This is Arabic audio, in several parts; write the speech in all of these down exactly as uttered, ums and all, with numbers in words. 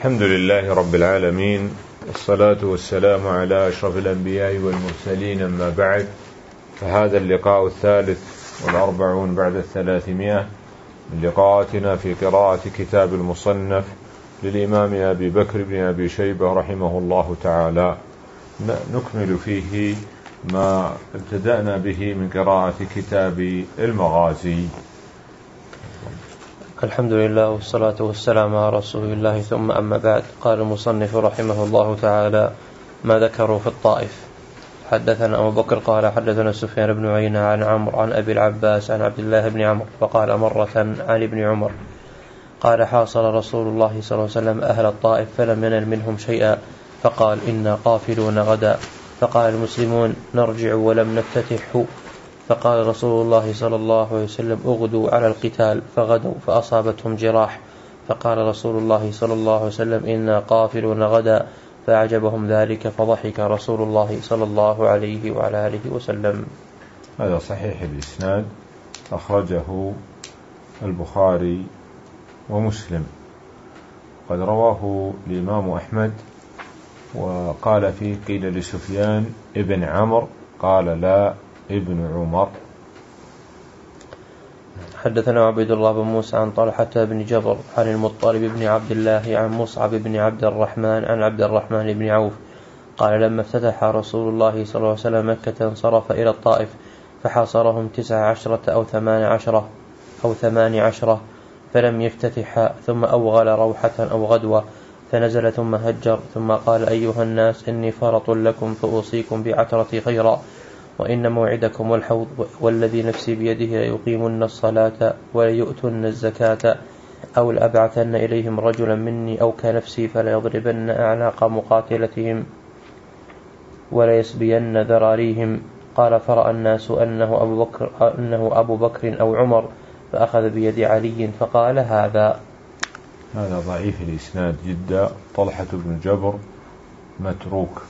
الحمد لله رب العالمين، والصلاة والسلام على أشرف الأنبياء والمرسلين، أما بعد، فهذا اللقاء الثالث والأربعون بعد الثلاثمائة من لقاءاتنا في قراءة كتاب المصنف للإمام أبي بكر بن أبي شيبة رحمه الله تعالى. نكمل فيه ما ابتدأنا به من قراءة كتاب المغازي. الحمد لله والصلاة والسلام على رسول الله، ثم أما بعد. قال المصنف رحمه الله تعالى: ما ذكروا في الطائف. حدثنا أبو بكر قال حدثنا سفيان بن عيينة عن عمرو عن أبي العباس عن عبد الله بن عمرو فقال مرة عن ابن عمر قال: حاصر رسول الله صلى الله عليه وسلم أهل الطائف فلم ينل منهم شيئا، فقال: إنا قافلون غدا. فقال المسلمون: نرجع ولم نفتتح. فقال رسول الله صلى الله عليه وسلم: اغدوا على القتال. فغدوا فأصابتهم جراح، فقال رسول الله صلى الله عليه وسلم: إنا قافلون غدا. فأعجبهم ذلك فضحك رسول الله صلى الله عليه وعلى آله وسلم. هذا صحيح الإسناد، أخرجه البخاري ومسلم. قد رواه الإمام أحمد وقال فيه: قيل لسفيان ابن عمرو، قال: لا، ابن عمر. حدثنا عبيد الله بن موسى عن طلحة بن جبر عن المطلب بن عبد الله عن مصعب بن عبد الرحمن عن عبد الرحمن بن عوف قال: لما افتتح رسول الله صلى الله عليه وسلم مكة انصرف إلى الطائف فحاصرهم تسع عشرة أو ثمان عشرة أو ثمان عشرة فلم يفتتح، ثم أوغل روحة أو غدوة فنزل ثم هجر، ثم قال: أيها الناس، إني فرط لكم فأوصيكم بعترتي خيرا، وإن موعدكم الحوض، والذي نفسي بيده ليقيمن الصلاة وليؤتن الزكاة، أو لأبعثن إليهم رجلا مني أو كنفسي فليضربن أعناق مقاتلتهم وليسبين ذراريهم. قال: فرأى الناس أنه أبو بكر, أنه أبو بكر أو عمر، فأخذ بيد علي فقال: هذا. هذا ضعيف الإسناد جدا. طلحة بن جبر متروك.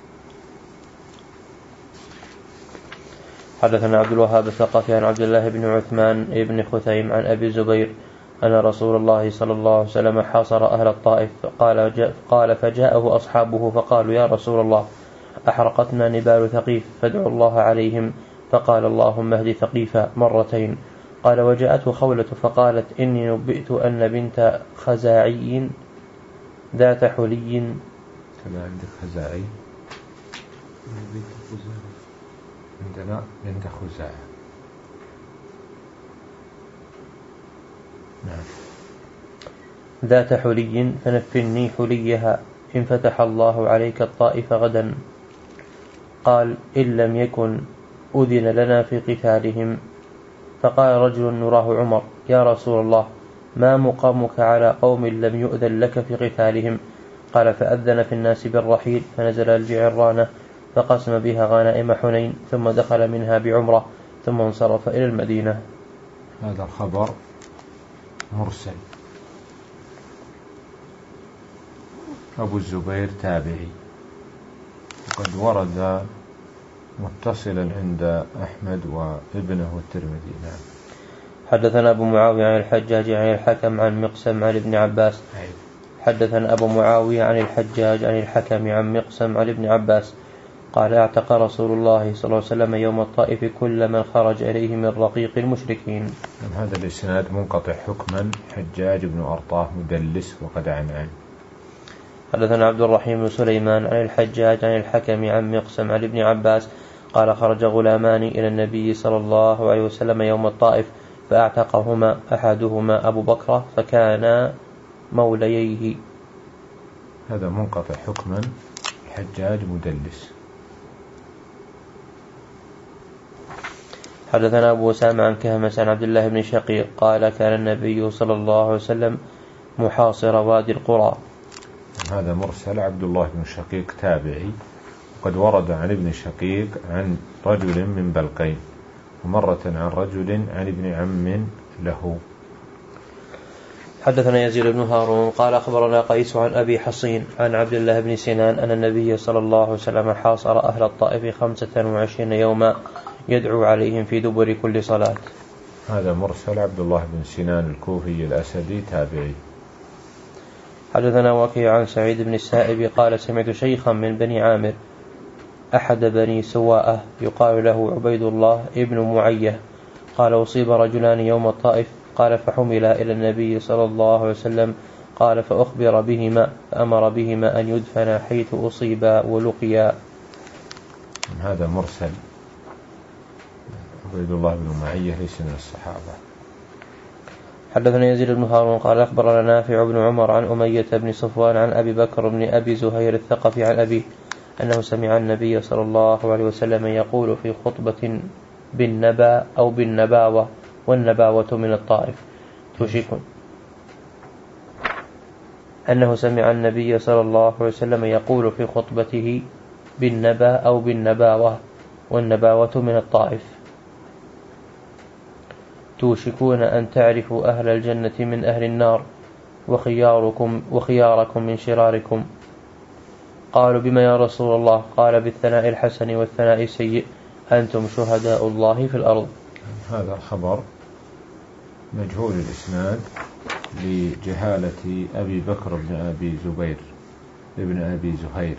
حدثنا عبد الوهاب الثقفي عن عبد الله بن عثمان بن خثيم عن أبي الزبير أن رسول الله صلى الله عليه وسلم حاصر أهل الطائف، قال, قال فجاءه أصحابه فقالوا: يا رسول الله، أحرقتنا نبال ثقيف فادعوا الله عليهم. فقال: اللهم اهد ثقيفا مرتين. قال: وجاءته خولة فقالت: إني نبئت أن بنت خزاعي ذات حلي. كما عندك خزاعي؟ عندنا بنت خزاعة. نعم. ذات حلي فنفني حليها إن فتح الله عليك الطائف غدا. قال: إن لم يكن أذن لنا في قتالهم. فقال رجل نراه عمر: يا رسول الله، ما مقامك على قوم لم يؤذن لك في قتالهم؟ قال: فأذن في الناس بالرحيل، فنزل الجعرانة فقسم بها غنائم حنين، ثم دخل منها بعمرة، ثم انصرف إلى المدينة. هذا الخبر مرسل. أبو الزبير تابعي، وقد ورد متصلا عند أحمد وابنه الترمذي. نعم. حدثنا أبو معاوية عن الحجاج عن الحكم عن مقسم عن ابن عباس. حدثنا أبو معاوية عن الحجاج عن الحكم عن مقسم عن ابن عباس قال: اعتق رسول الله صلى الله عليه وسلم يوم الطائف كل من خرج إليه من رقيق المشركين. هذا الإسناد منقطع حكما. حجاج بن أرطاه مدلس وقد عنعن. حدثنا عبد الرحيم بن سليمان عن الحجاج عن الحكم عن مقسم عن ابن عباس قال: خرج غلامان إلى النبي صلى الله عليه وسلم يوم الطائف فاعتقهما أحدهما أبو بكر فكان مولييه. هذا منقطع حكما. الحجاج مدلس. حدثنا أبو أسامة عن كهمس عن عبد الله بن شقيق قال: كان النبي صلى الله عليه وسلم محاصر وادي القرى. هذا مرسل. عبد الله بن شقيق تابعي، وقد ورد عن ابن شقيق عن رجل من بلقين، ومرة عن رجل عن ابن عم له. حدثنا يزيد بن هارون قال: أخبرنا قيس عن أبي حصين عن عبد الله بن سنان أن النبي صلى الله عليه وسلم حاصر أهل الطائف خمسة وعشرين يوما يدعو عليهم في دبر كل صلاة. هذا مرسل. عبد الله بن سنان الكوفي الأسدي تابعي. حدثنا وكيع عن سعيد بن السائب قال سمعت شيخا من بني عامر أحد بني سواءة يقال له عبيد الله ابن معيه قال أصيب رجلان يوم الطائف قال فحملا إلى النبي صلى الله عليه وسلم قال فأخبر بهما فأمر بهما أن يدفنا حيث أصيبا ولقيا. هذا مرسل، عبيد الله بن معيه ليس من الصحابة. حدثنا يزيد بن هارون قال أخبرنا نافع بن عمر عن أمية بن صفوان عن أبي بكر بن أبي زهير الثقفي عن أبيه أنه سمع النبي صلى الله عليه وسلم يقول في خطبة بالنبا أو بالنباوة، والنباوة من الطائف توشك أنه سمع النبي صلى الله عليه وسلم يقول في خطبته بالنبا أو بالنباوة، والنباوة من الطائف توشكون أن تعرفوا أهل الجنة من أهل النار وخياركم, وخياركم من شراركم. قالوا بما يا رسول الله؟ قال بالثناء الحسن والثناء السيء، أنتم شهداء الله في الأرض. هذا خبر مجهول الإسناد لجهالة أبي بكر بن أبي زبير ابن أبي زهير.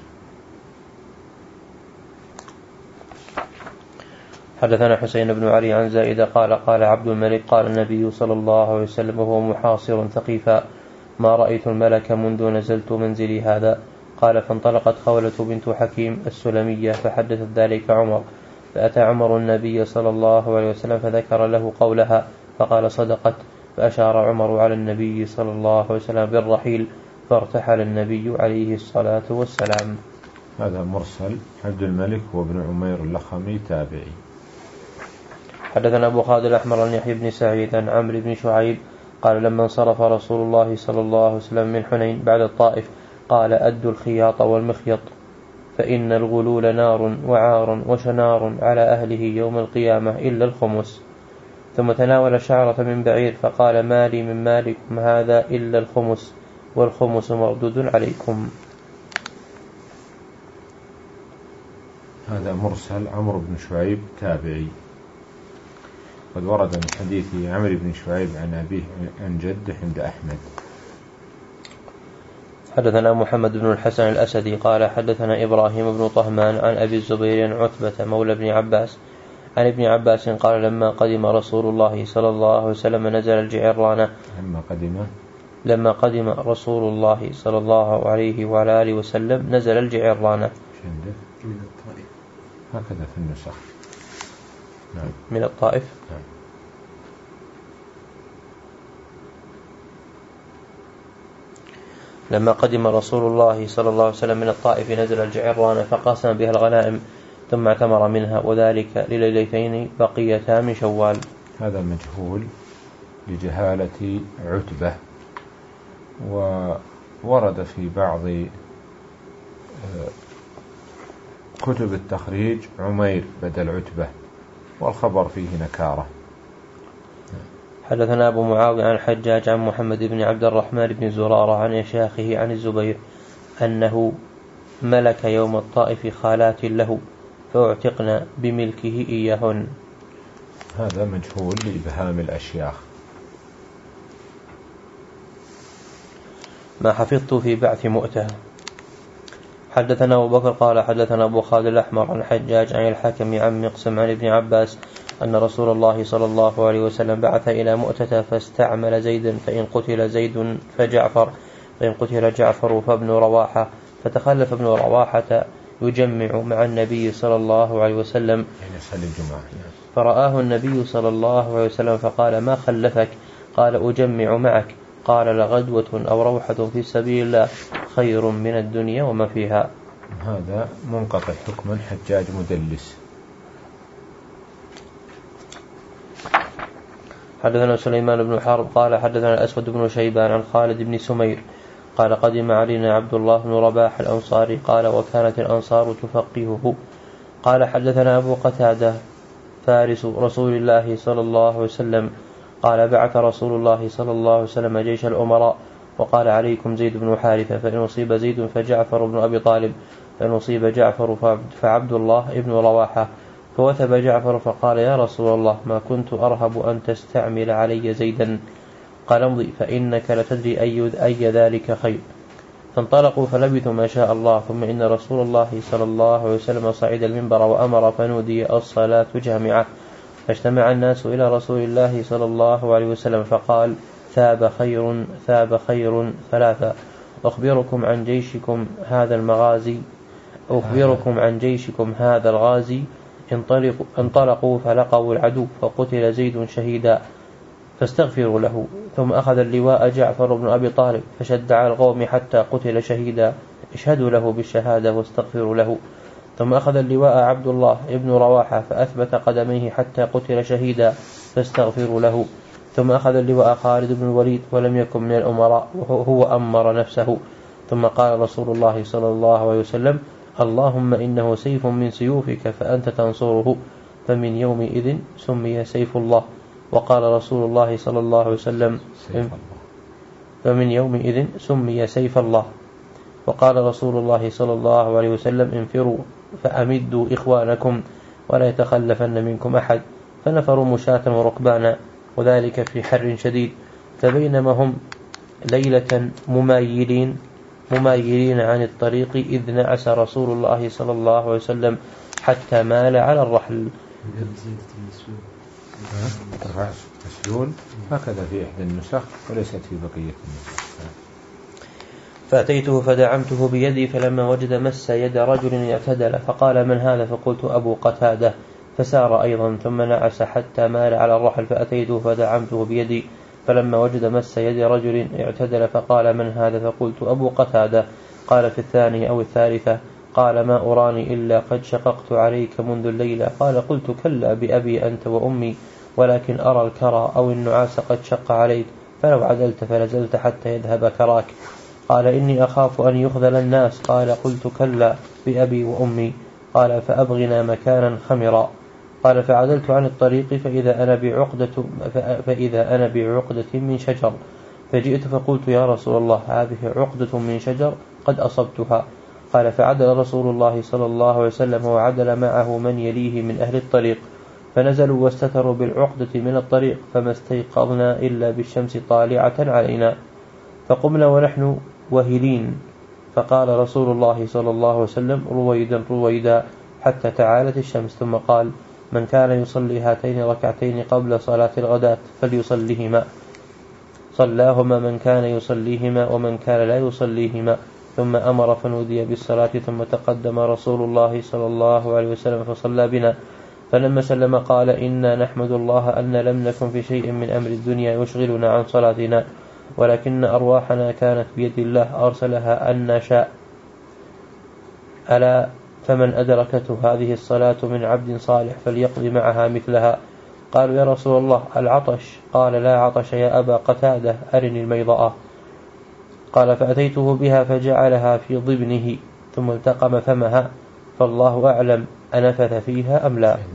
حدثنا حسين بن علي عن زائدة قال قال عبد الملك قال النبي صلى الله عليه وسلم وهو محاصر ثقيفا ما رأيت الملك منذ نزلت منزلي هذا. قال فانطلقت خولة بنت حكيم السلمية فحدثت ذلك عمر، فأتى عمر النبي صلى الله عليه وسلم فذكر له قولها فقال صدقت، فأشار عمر على النبي صلى الله عليه وسلم بالرحيل فارتحل النبي عليه الصلاة والسلام. هذا مرسل، عبد الملك وابن عمير اللخمي تابعي. حدثنا أبو خالد الأحمر عن يحيى بن سعيد عن عمرو بن شعيب قال لما انصرف رسول الله صلى الله عليه وسلم من حنين بعد الطائف قال أدوا الخياط والمخيط فإن الغلول نار وعار وشنار على أهله يوم القيامة إلا الخمس. ثم تناول شعرة من بعير فقال ما لي من مالكم هذا إلا الخمس والخمس مردود عليكم. هذا مرسل، عمرو بن شعيب تابعي. قد ورد من حديث عمرو بن شعيب عن أبيه عن جده عند أحمد. حدثنا محمد بن الحسن الأسدي قال حدثنا إبراهيم بن طهمان عن أبي الزبير عن عتبة مولى بن عباس عن ابن عباس قال لما قدم رسول الله صلى الله عليه وسلم نزل الجعرانة لما قدم لما قدم رسول الله صلى الله عليه وعلى آله وسلم نزل الجعرانة من الطائف، هكذا في النسخ. نعم. من الطائف. نعم. لما قدم رسول الله صلى الله عليه وسلم من الطائف نزل الجعرانة فقاسم بها الغنائم ثم اعتمر منها، وذلك لليلتين بقيتا من شوال. هذا مجهول لجهالة عتبة، وورد في بعض كتب التخريج عمير بدل عتبة، والخبر فيه نكارة. حدثنا أبو معاوية عن حجاج عن محمد بن عبد الرحمن بن زرارة عن يشاخه عن الزبير أنه ملك يوم الطائف خالات له فاعتقنا بملكه إياهن. هذا مجهول لإبهام الأشياخ. ما حفظت في بعث مؤتة. حدثنا أبو بكر قال حدثنا أبو خالد الأحمر عن حجاج عن الحكم عن مقسم عن ابن عباس أن رسول الله صلى الله عليه وسلم بعث إلى مؤتة فاستعمل زيدا فإن قتل زيد فجعفر فإن قتل جعفر فابن رواحة، فتخلف ابن رواحة يجمع مع النبي صلى الله عليه وسلم فرآه النبي صلى الله عليه وسلم فقال ما خلفك؟ قال أجمع معك. قال لغدوة أو روحة في سبيل الله خير من الدنيا وما فيها. هذا منقطع حكما، حجاج مدلس. حدثنا سليمان بن حرب قال حدثنا الأسود بن شيبان عن خالد بن سمير قال قدم علينا عبد الله بن رباح الأنصاري قال وكانت الأنصار تفقهه. قال حدثنا أبو قتادة فارس رسول الله صلى الله عليه وسلم قال بعث رسول الله صلى الله عليه وسلم جيش الأمراء وقال عليكم زيد بن حارثة فإن أصيب زيد فجعفر بن أبي طالب فإن أصيب جعفر فعبد الله بن رواحة. فوثب جعفر فقال يا رسول الله ما كنت أرهب أن تستعمل علي زيدا. قال امضي فإنك لتدري أي, أي ذلك خير. فانطلقوا فلبثوا ما شاء الله. ثم إن رسول الله صلى الله عليه وسلم صعد المنبر وأمر فنودي الصلاة جامعة، فاجتمع الناس إلى رسول الله صلى الله عليه وسلم فقال: ثاب خير ثاب خير ثلاثة، أخبركم عن جيشكم هذا المغازي أخبركم عن جيشكم هذا الغازي. انطلقوا, انطلقوا فلقوا العدو فقتل زيد شهيدا فاستغفروا له. ثم أخذ اللواء جعفر بن أبي طالب فشد على القوم حتى قتل شهيدا، اشهدوا له بالشهادة واستغفروا له. ثم أخذ اللواء عبد الله ابن رواحة فأثبت قدميه حتى قتل شهيدا فاستغفروا له. ثم أخذ اللواء خالد بن الوليد ولم يكن من الأمراء وهو أمر نفسه. ثم قال رسول الله صلى الله عليه وسلم: اللهم إنه سيف من سيوفك فأنت تنصره، فمن يومئذ سمي سيف الله. وقال رسول الله صلى الله عليه وسلم: فمن يومئذ سمي سيف الله. وقال رسول الله صلى الله عليه وسلم: انفروا فأمدوا إخوانكم ولا يتخلفن منكم أحد. فنفروا مشاة وركبانا، وذلك في حر شديد. فبينما هم ليلة ممايلين ممايلين عن الطريق إذ نعس رسول الله صلى الله عليه وسلم حتى مال على الرحل. مسلول هكذا في إحدى النسخ وليست في بقية النسخ. فأتيته فدعمته بيدي، فلما وجد مس يد رجل اعتدل فقال: من هذا؟ فقلت: أبو قتادة. فسار أيضا ثم نعس حتى مال على الرحل. فأتيته فدعمته بيدي، فلما وجد مس يد رجل اعتدل فقال: من هذا؟ فقلت: أبو قتادة. قال في الثانية أو الثالثة: قال: ما أراني إلا قد شققت عليك منذ الليلة. قال: قلت: كلا بأبي أنت وأمي، ولكن أرى الكرى أو النعاس قد شق عليك، فلو عدلت فنزلت حتى يذهب كراك. قال: إني أخاف أن يخذل الناس. قال: قلت: كلا بأبي وأمي. قال: فأبغنا مكانا خمرا. قال: فعدلت عن الطريق فإذا أنا بعقدة فإذا أنا بعقدة من شجر، فجئت فقلت: يا رسول الله، هذه عقدة من شجر قد أصبتها. قال: فعدل رسول الله صلى الله عليه وسلم وعدل معه من يليه من أهل الطريق، فنزلوا واستتروا بالعقدة من الطريق، فما استيقظنا إلا بالشمس طالعة علينا، فقمنا ونحن وهلين. فقال رسول الله صلى الله عليه وسلم: رويدا رويدا حتى تعالت الشمس. ثم قال: من كان يصلي هاتين ركعتين قبل صلاة الغداة فليصليهما. صلاهما من كان يصليهما ومن كان لا يصليهما. ثم أمر فنودي بالصلاة، ثم تقدم رسول الله صلى الله عليه وسلم فصلى بنا. فلما سلم قال: إنا نحمد الله أن لم نكن في شيء من أمر الدنيا يشغلنا عن صلاتنا، ولكن أرواحنا كانت بيد الله أرسلها أن شاء. ألا فمن أدركته هذه الصلاة من عبد صالح فليقضي معها مثلها. قالوا: يا رسول الله، العطش؟ قال: لا عطش يا أبا قتادة، أرني الميضأة. قال: فأتيته بها فجعلها في ضبنه ثم التقم فمها، فالله أعلم أنفث فيها أم لا.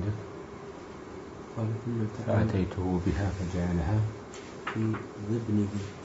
فأتيته بها فجعلها في ضبنه.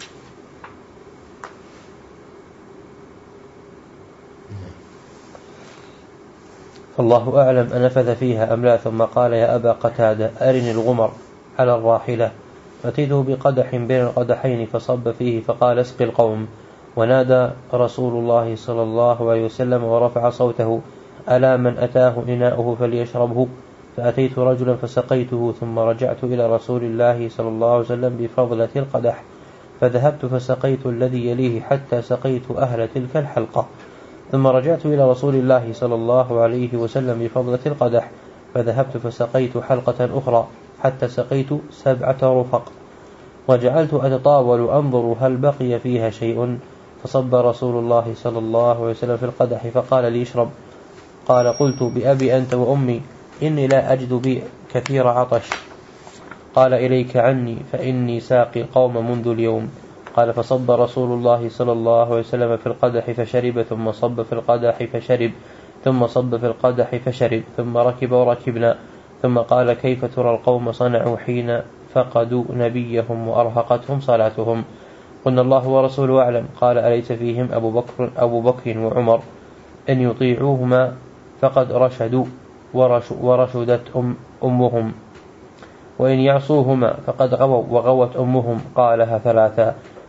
فالله أعلم أنفث فيها أم لا. ثم قال: يا أبا قتادة، أرني الغمر على الراحلة. فأتيته بقدح بين القدحين فصب فيه فقال: اسق القوم. ونادى رسول الله صلى الله عليه وسلم ورفع صوته: ألا من أتاه إناؤه فليشربه. فأتيت رجلا فسقيته، ثم رجعت إلى رسول الله صلى الله عليه وسلم بفضلة القدح، فذهبت فسقيت الذي يليه حتى سقيت أهل تلك الحلقة. ثم رجعت إلى رسول الله صلى الله عليه وسلم بفضلة القدح، فذهبت فسقيت حلقة أخرى حتى سقيت سبعة رفق، وجعلت أتطاول أنظر هل بقي فيها شيء. فصب رسول الله صلى الله عليه وسلم في القدح فقال لي: اشرب. قال: قلت: بأبي أنت وأمي، إني لا أجد بي كثير عطش. قال: إليك عني فإني ساقي القوم منذ اليوم. قال: فصب رسول الله صلى الله عليه وسلم في القدح فشرب، ثم صب في القدح فشرب، ثم صب في القدح فشرب، ثم ركب وركبنا. ثم قال: كيف ترى القوم صنعوا حين فقدوا نبيهم وأرهقتهم صلاتهم؟ قلنا: الله ورسوله أعلم. قال: أليس فيهم أبو بكر, أبو بكر وعمر؟ إن يطيعوهما فقد رشدوا ورشدت أم أمهم، وإن يعصوهما فقد غووا وغوت أمهم. قالها ثلاثا.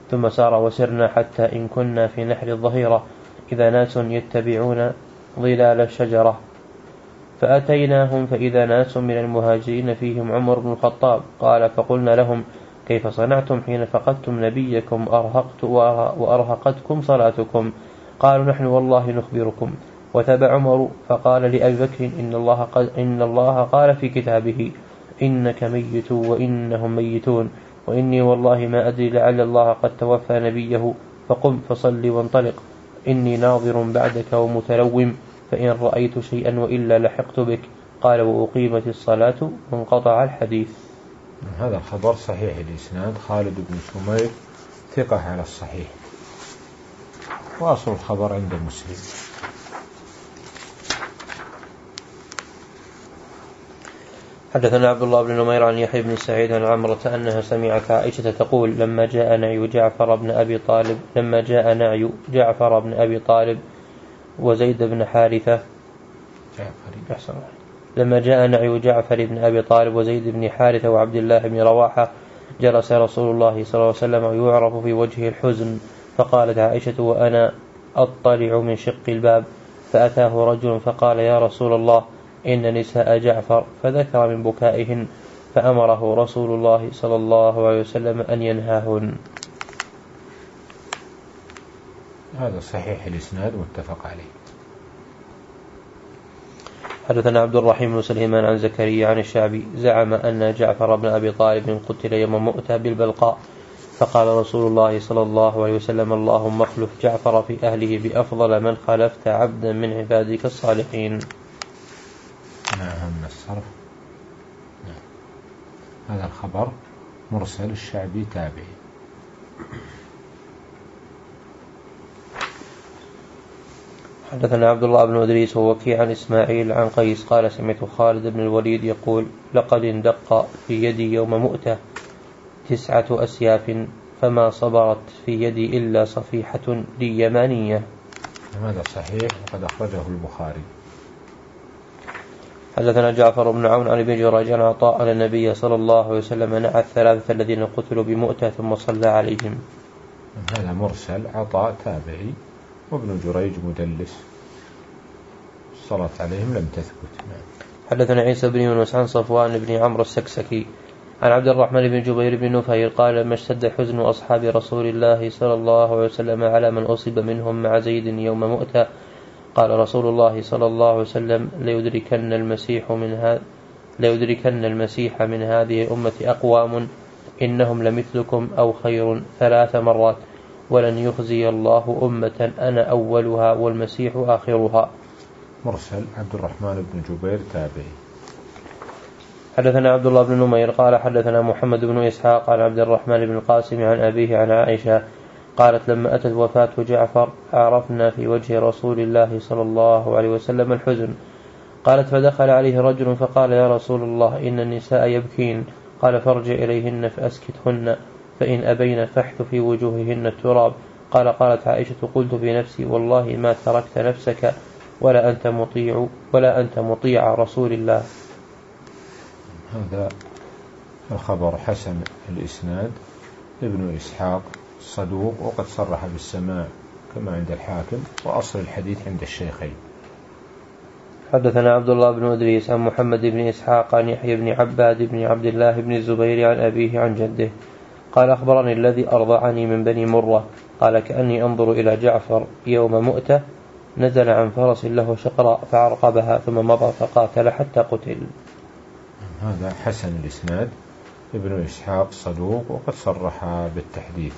ثم سار وسرنا حتى إن كنا في نحر الظهيرة إذا ناس يتبعون ظلال الشجرة، فأتيناهم فإذا ناس من المهاجرين فيهم عمر بن الخطاب. قال فقلنا لهم كيف صنعتم حين فقدتم نبيكم أرهقت وأرهقتكم صلاتكم؟ قالوا نحن والله نخبركم. وتبع عمر فقال لأبي بكر إن الله, قد إن الله قال في كتابه إنك ميت وإنهم ميتون، وإني والله ما أدري لعل الله قد توفى نبيه، فقم فصل وانطلق، إني ناظر بعدك ومتلوم، فإن رأيت شيئا وإلا لحقت بك. قال وأقيمت الصلاة وانقطع الحديث. هذا الخبر صحيح الإسناد، خالد بن سمير ثقة على الصحيح، وأصل الخبر عند مسلم. حدثنا عبد الله بن نمير عن يحيى بن سعيد عن عمرة أنها سمعت عائشة تقول لما جاء نعي جعفر بن أبي طالب لما جاء نعي جعفر بن أبي طالب وزيد بن حارثة جعفر لما جاء نعي جعفر بن أبي طالب وزيد بن حارثة وعبد الله بن رواحة جلس رسول الله صلى الله عليه وسلم ويعرف في وجهه الحزن، فقالت عائشة وأنا أطلع من شق الباب فأتاه رجل فقال يا رسول الله إن نساء جعفر، فذكر من بكائهن، فأمره رسول الله صلى الله عليه وسلم أن ينهاهن. هذا صحيح الإسناد متفق عليه. حدثنا عبد الرحيم بن سليمان عن زكريا عن الشعبي زعم أن جعفر بن أبي طالب قتل يوم مؤتة بالبلقاء، فقال رسول الله صلى الله عليه وسلم اللهم اخلف جعفر في أهله بأفضل من خلفت عبدا من عبادك الصالحين. نعم من الصرف. نعم. هذا الخبر مرسل الشعبي تابعي. حدثنا عبد الله بن إدريس ووكيع عن إسماعيل عن قيس قال سمعت خالد بن الوليد يقول لقد اندق في يدي يوم مؤتة تسعة أسياف فما صبرت في يدي إلا صفيحة لي يمانية. هذا صحيح وقد أخرجه البخاري. حدثنا جعفر بن عون عن ابن جريج عن عطاء أن النبي صلى الله عليه وسلم نعى الثلاثة الذين قتلوا بمؤتة ثم صلى عليهم. هذا مرسل، عطاء تابعي وابن جريج مدلس، الصلاة عليهم لم تثبت. حدثنا عيسى بن يونس عن صفوان بن عمرو السكسكي عن عبد الرحمن بن جبير بن نفير قال لما اشتد حزن أصحاب رسول الله صلى الله عليه وسلم على من أصيب منهم مع زيد يوم مؤتة قال رسول الله صلى الله عليه وسلم ليدركن المسيح من هذا ليدركن المسيح من هذه الأمة أقوام إنهم لمثلكم أو خير ثلاث مرات، ولن يخزي الله أمة أنا أولها والمسيح آخرها. مرسل عبد الرحمن بن جبير تابعي. حدثنا عبد الله بن نمير قال حدثنا محمد بن إسحاق عن عبد الرحمن بن القاسم عن أبيه عن عائشة قالت لما أتت وفاة جعفر عرفنا في وجه رسول الله صلى الله عليه وسلم الحزن. قالت فدخل عليه رجل فقال يا رسول الله إن النساء يبكين، قال فارجع إليهن فأسكتهن فإن أبين فاحث في وجوههن التراب. قال قالت عائشة قلت في نفسي والله ما تركت نفسك ولا أنت مطيع ولا أنت مطيع رسول الله. هذا الخبر حسن الإسناد، ابن إسحاق صدوق وقد صرح بالسماع كما عند الحاكم، وأصل الحديث عند الشيخين. حدثنا عبد الله بن إدريس عن محمد بن إسحاق عن يحيى بن عباد بن عبد الله بن الزبير عن أبيه عن جده قال أخبرني الذي أرضعني من بني مرة قال كأني أنظر إلى جعفر يوم مؤتة نزل عن فرس له شقراء فعرقبها ثم مضى فقاتل حتى قتل. هذا حسن الإسناد، ابن إسحاق صدوق وقد صرح بالتحديث.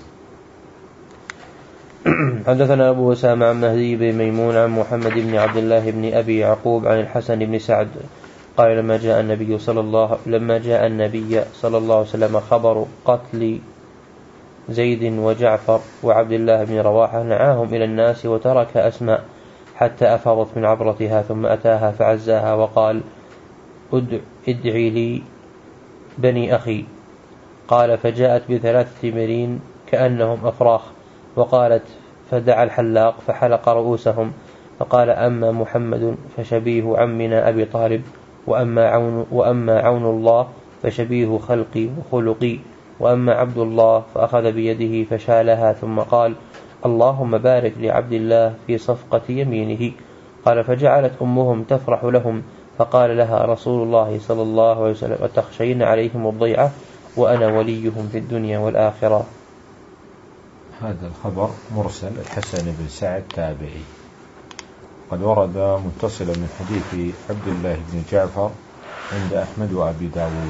حدثنا أبو أسامة عن مهدي بن ميمون عن محمد بن عبد الله بن أبي يعقوب عن الحسن بن سعد قال لما جاء النبي صلى الله لما جاء النبي صلى الله عليه وسلم خبر قتل زيد وجعفر وعبد الله بن رواحة نعاهم إلى الناس وترك أسماء حتى أفاضت من عبرتها ثم أتاها فعزاها وقال ادعي لي بني أخي. قال فجاءت بثلاث تمرين كأنهم أفراخ وقالت فدعا الحلاق فحلق رؤوسهم فقال أما محمد فشبيه عمنا أبي طالب وأما عون, وأما عون الله فشبيه خلقي وخلقي وأما عبد الله فأخذ بيده فشالها ثم قال: اللهم بارك لعبد الله في صفقة يمينه. قال: فجعلت أمهم تفرح لهم، فقال لها رسول الله صلى الله عليه وسلم: أتخشين عليهم الضيعة وأنا وليهم في الدنيا والآخرة. هذا الخبر مرسل الحسن بن سعد تابعي، قد ورد متصلا من حديث عبد الله بن جعفر عند أحمد وأبي داود.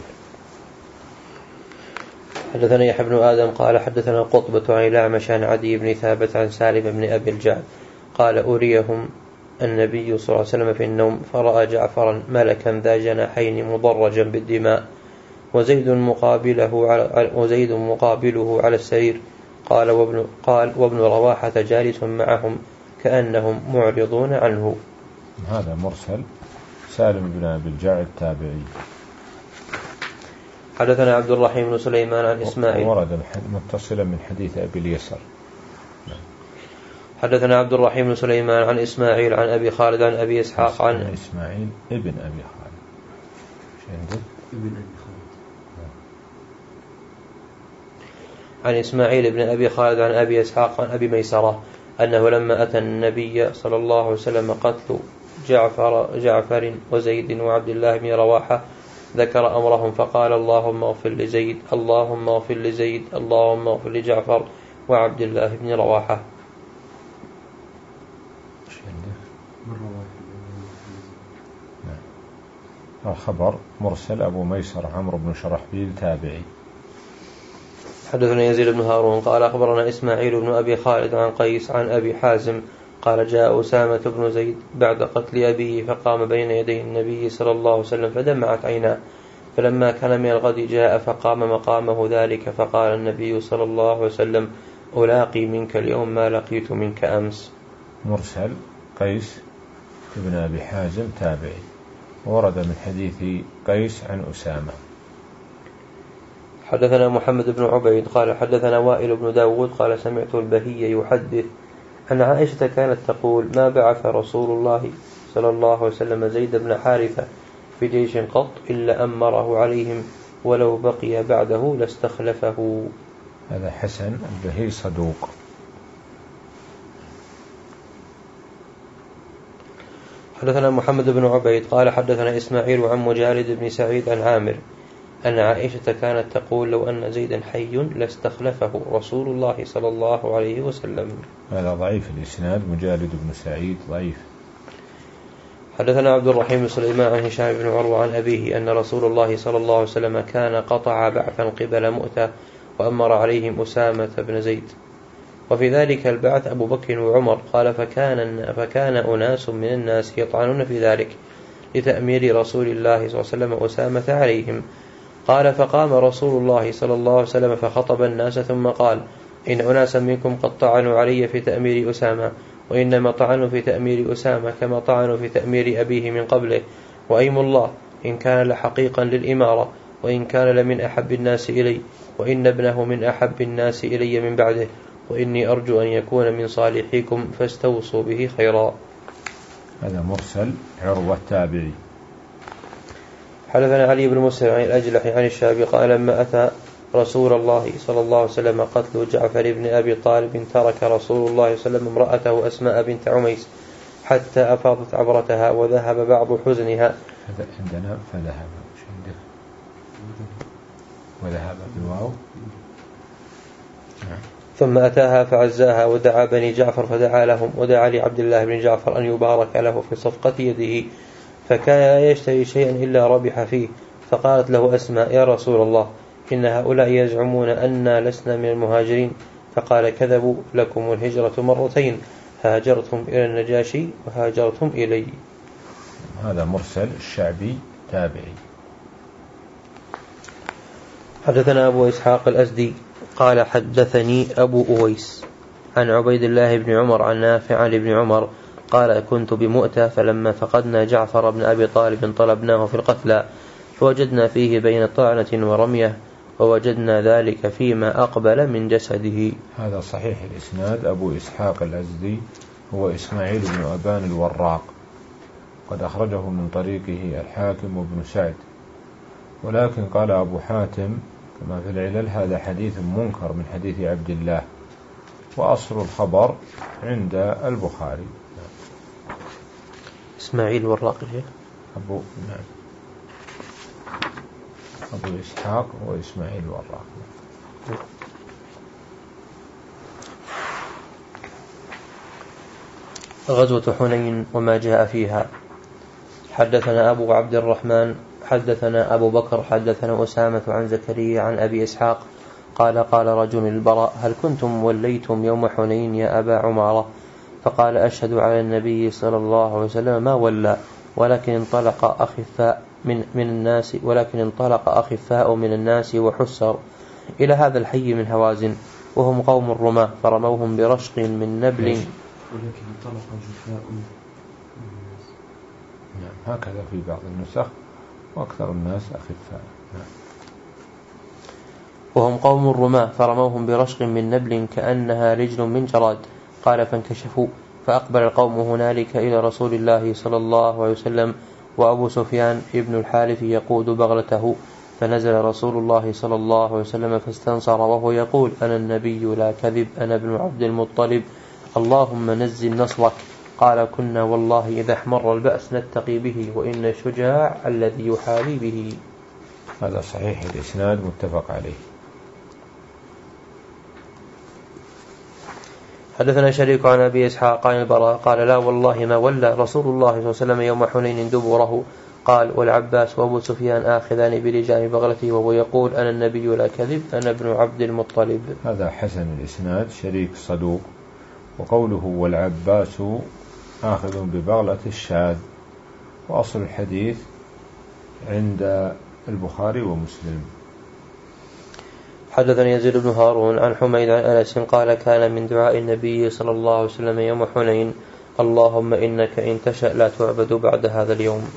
حدثنا يحيى بن آدم قال حدثنا قطبة عن الأعمش عن عدي بن ثابت عن سالم بن أبي الجعد قال: أريهم النبي صلى الله عليه وسلم في النوم فرأى جعفرا ملكا ذا جناحين مضرجا بالدماء وزيد مقابله على, وزيد مقابله على السرير. قال وابن, قال وابن رواحة جالس معهم كأنهم معرضون عنه. هذا مرسل سالم بن أبي الجعد تابعي. حدثنا عبد الرحيم بن سليمان عن إسماعيل، ورد متصلا من حديث أبي اليسر. حدثنا عبد الرحيم بن سليمان عن إسماعيل عن أبي خالد عن أبي إسحاق عن إسماعيل ابن أبي خالد ابن أبي خالد عن إسماعيل بن أبي خالد عن أبي إسحاق عن أبي ميسرة أنه لما أتى النبي صلى الله عليه وسلم قتل جعفر, جعفر وزيد وعبد الله بن رواحة ذكر أمرهم فقال: اللهم اغفر لزيد، اللهم اغفر لزيد، اللهم اغفر لجعفر وعبد الله بن رواحة. الخبر مرسل أبو ميسر عمرو بن شرحبيل تابعي. حدثنا يزيد بن هارون قال أخبرنا إسماعيل بن أبي خالد عن قيس عن أبي حازم قال: جاء أسامة بن زيد بعد قتل أبيه فقام بين يدي النبي صلى الله عليه وسلم فدمعت عيناه، فلما كان من الغد جاء فقام مقامه ذلك فقال النبي صلى الله عليه وسلم: ألاقي منك اليوم ما لقيت منك أمس. مرسل قيس بن أبي حازم تابعي، ورد من حديث قيس عن أسامة. حدثنا محمد بن عبيد قال حدثنا وائل بن داود قال: سمعت البهي يحدث أن عائشة كانت تقول: ما بعث رسول الله صلى الله عليه وسلم زيد بن حارثة في جيش قط إلا أمره عليهم ولو بقي بعده لاستخلفه. هذا حسن البهي صدوق. حدثنا محمد بن عبيد قال حدثنا إسماعيل عن مجالد بن سعيد عن عامر أن عائشة كانت تقول: لو أن زيدا حي لاستخلفه رسول الله صلى الله عليه وسلم. هذا ضعيف الإسناد، مجالد بن سعيد ضعيف. حدثنا عبد الرحيم بن سليمان عن هشام بن عروة عن أبيه أن رسول الله صلى الله عليه وسلم كان قطع بعثا قبل مؤتة وأمر عليهم أسامة بن زيد، وفي ذلك البعث أبو بكر وعمر. قال: فكان, فكان أناس من الناس يطعنون في ذلك لتأمير رسول الله صلى الله عليه وسلم أسامة عليهم. قال: فقام رسول الله صلى الله عليه وسلم فخطب الناس ثم قال: إن أناسا منكم قد طعنوا علي في تأمير أسامة، وإنما طعنوا في تأمير أسامة كما طعنوا في تأمير أبيه من قبله، وأيم الله إن كان لحقيقا للإمارة، وإن كان لمن أحب الناس إلي، وإن ابنه من أحب الناس إلي من بعده، وإني أرجو أن يكون من صالحيكم فاستوصوا به خيرا. هذا مرسل عروة تابعي. حدثنا علي بن مسلم عن الأجلح عن الشعبي قال: لما أتى رسول الله صلى الله عليه وسلم قتل جعفر بن أبي طالب ترك رسول الله صلى الله عليه وسلم امرأته أسماء بنت عميس حتى أفاضت عبرتها وذهب بعض حزنها. هذا عندنا فذهب وذهب بالواو. ثم أتاها فعزاها ودعا بني جعفر فدعا لهم، ودعا لعبد الله بن جعفر أن يبارك له في صفقة يده، فكان لا يشتري شيئا إلا ربح فيه. فقالت له أسماء: يا رسول الله، إن هؤلاء يزعمون أننا لسنا من المهاجرين. فقال: كذبوا، لكم الهجرة مرتين، هاجرتم إلى النجاشي وهاجرتم إلي. هذا مرسل الشعبي تابعي. حدثنا أبو إسحاق الأزدي قال حدثني أبو أويس عن عبيد الله بن عمر عن نافع عن ابن عمر قال: كنت بمؤتة فلما فقدنا جعفر بن أبي طالب طلبناه في القتلى فوجدنا فيه بين طعنة ورمية، ووجدنا ذلك فيما أقبل من جسده. هذا صحيح الإسناد. أبو إسحاق الأزدي هو إسماعيل بن أبان الوراق، قد أخرجه من طريقه الحاكم وابن سعد، ولكن قال أبو حاتم كما في العلل هذا حديث منكر من حديث عبد الله، وأصل الخبر عند البخاري. إسماعيل والراقي أبو نعم أبو إسحاق وإسماعيل والراقي. غزوة حنين وما جاء فيها. حدثنا أبو عبد الرحمن حدثنا أبو بكر حدثنا أسامة عن زكريا عن أبي إسحاق قال قال رجل البراء هل كنتم وليتم يوم حنين يا أبا عمارة؟ فقال أشهد على النبي صلى الله عليه وسلم ما ولى، ولكن انطلق أخفاء من, من الناس ولكن انطلق أخفاء من الناس وحسر إلى هذا الحي من هوازن وهم قوم الرماة فرموهم برشق من نبل، ولكن انطلق جفاء من الناس. نعم هكذا في بعض النسخ، وأكثر الناس أخفاء. نعم. وهم قوم الرماة فرموهم برشق من نبل كأنها رجل من جراد. قال فانكشفوا فأقبل القوم هنالك إلى رسول الله صلى الله عليه وسلم وأبو سفيان ابن الحارث يقود بغلته، فنزل رسول الله صلى الله عليه وسلم فاستنصر وهو يقول أنا النبي لا كذب أنا ابن عبد المطلب اللهم نزل نصرك. قال كنا والله إذا احمر البأس نتقي به وإن الشجاع الذي يحاذي به. هذا صحيح الإسناد متفق عليه. حدثنا شريك عن أبي إسحاق عن البراء قال لا والله ما ولى رسول الله صلى الله عليه وسلم يوم حنين دبره. قال والعباس وأبو سفيان آخذان بلجام بغلته وهو يقول أنا النبي لا كذب أنا ابن عبد المطلب. هذا حسن الإسناد شريك صدوق، وقوله والعباس آخذ ببغلة الشاذ، وأصل الحديث عند البخاري ومسلم. حدثني يزيد بن هارون عن حميد عن أنس قال كان من دعاء النبي صلى الله عليه وسلم يوم حنين اللهم إنك إن تشأ لا تعبد بعد هذا اليوم.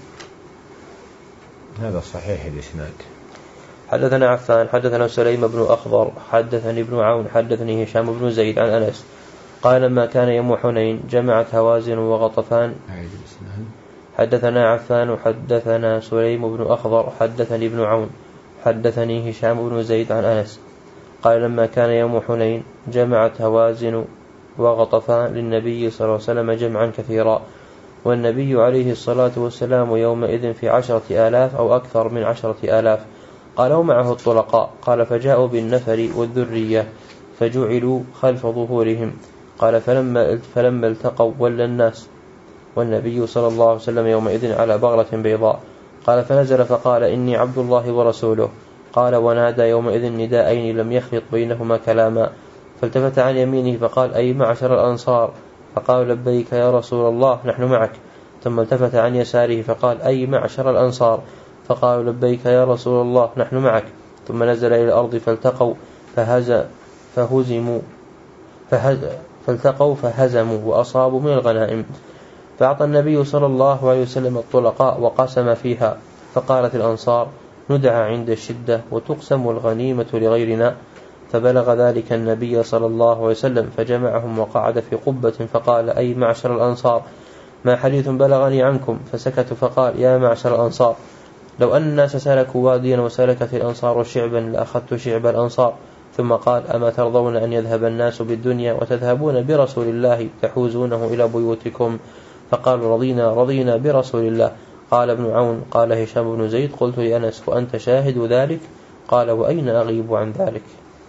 هذا صحيح الإسناد. حدثنا عفان حدثنا سليم بن أخضر حدثني ابن عون حدثني هشام بن زيد عن أنس قال لما كان يوم حنين جمعت هوازن وغطفان. حدثنا عفان حدثنا سليم بن أخضر حدثني ابن عون حدثني هشام بن زيد عن أنس قال لما كان يوم حنين جمعت هوازن وغطفان للنبي صلى الله عليه وسلم جمعا كثيرا، والنبي عليه الصلاة والسلام يومئذ في عشرة آلاف أو أكثر من عشرة آلاف. قال ومعه الطلقاء. قال فجاءوا بالنفر والذرية فجعلوا خلف ظهورهم. قال فلما, فلما التقوا ولى الناس والنبي صلى الله عليه وسلم يومئذ على بغلة بيضاء. قال فنزل فقال إني عبد الله ورسوله. قال ونادى يومئذ نداءين لم يخلط بينهما كلاما، فالتفت عن يمينه فقال أي معشر الأنصار؟ فقال لبيك يا رسول الله نحن معك. ثم التفت عن يساره فقال أي معشر الأنصار؟ فقالوا لبيك يا رسول الله نحن معك. ثم نزل إلى الأرض فالتقوا فهز فهزموا فهز فالتقوا فهزموا وأصابوا من الغنائم. فأعطى النبي صلى الله عليه وسلم الطلقاء وقسم فيها. فقالت الأنصار ندعى عند الشدة وتقسم الغنيمة لغيرنا. فبلغ ذلك النبي صلى الله عليه وسلم فجمعهم وقعد في قبة فقال أي معشر الأنصار ما حديث بلغني عنكم؟ فسكتوا. فقال يا معشر الأنصار لو أن الناس سلكوا واديا وسلكت الأنصار شعبا لأخذت شعب الأنصار. ثم قال أما ترضون أن يذهب الناس بالدنيا وتذهبون برسول الله تحوزونه إلى بيوتكم؟ فقالوا رضينا رضينا برسول الله. قال ابن عون قال هشام بن زيد قلت لأنس وأنت شاهد ذلك؟ قال وأين أغيب عن ذلك؟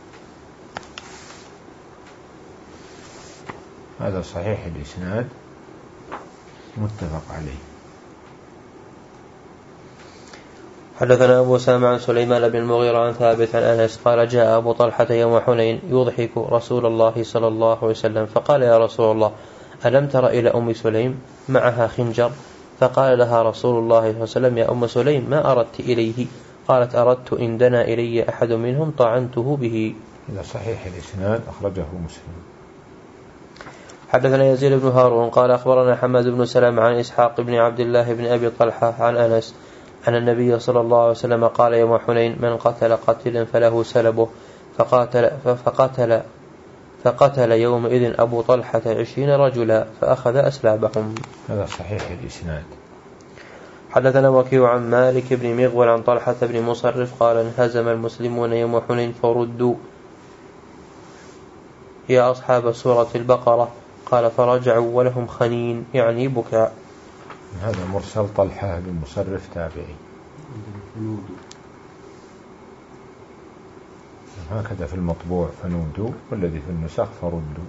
هذا صحيح الإسناد متفق عليه. حدثنا أبو سامع عن سليمان بن المغيرة عن ثابت عن أنس قال جاء أبو طلحة يوم حنين يضحك رسول الله صلى الله عليه وسلم فقال يا رسول الله ألم تر إلى أم سليم معها خنجر؟ فقال لها رسول الله صلى الله عليه وسلم يا أم سليم ما أردت إليه؟ قالت أردت إن دنا إلي أحد منهم طعنته به. هذا صحيح الإسناد أخرجه مسلم. حدثنا يزيد بن هارون قال أخبرنا حماد بن سلام عن إسحاق بن عبد الله بن أبي طلحة عن أنس أن النبي صلى الله عليه وسلم قال يوم حنين من قتل قتلا فله سلبه. فقاتل, فقاتل, فقتل يومئذ أبو طلحة عشرين رجلا فأخذ أسلابهم. هذا صحيح الإسناد. حدثنا وكيع عن مالك بن مغول عن طلحة بن مصرف قال انهزم المسلمون يوم حنين فردوا يا أصحاب سورة البقرة قال فرجعوا ولهم خنين يعني بكاء. هذا مرسل طلحة بن مصرف تابعي. هكذا في المطبوع فنودوا والذي في النسخ فردوا.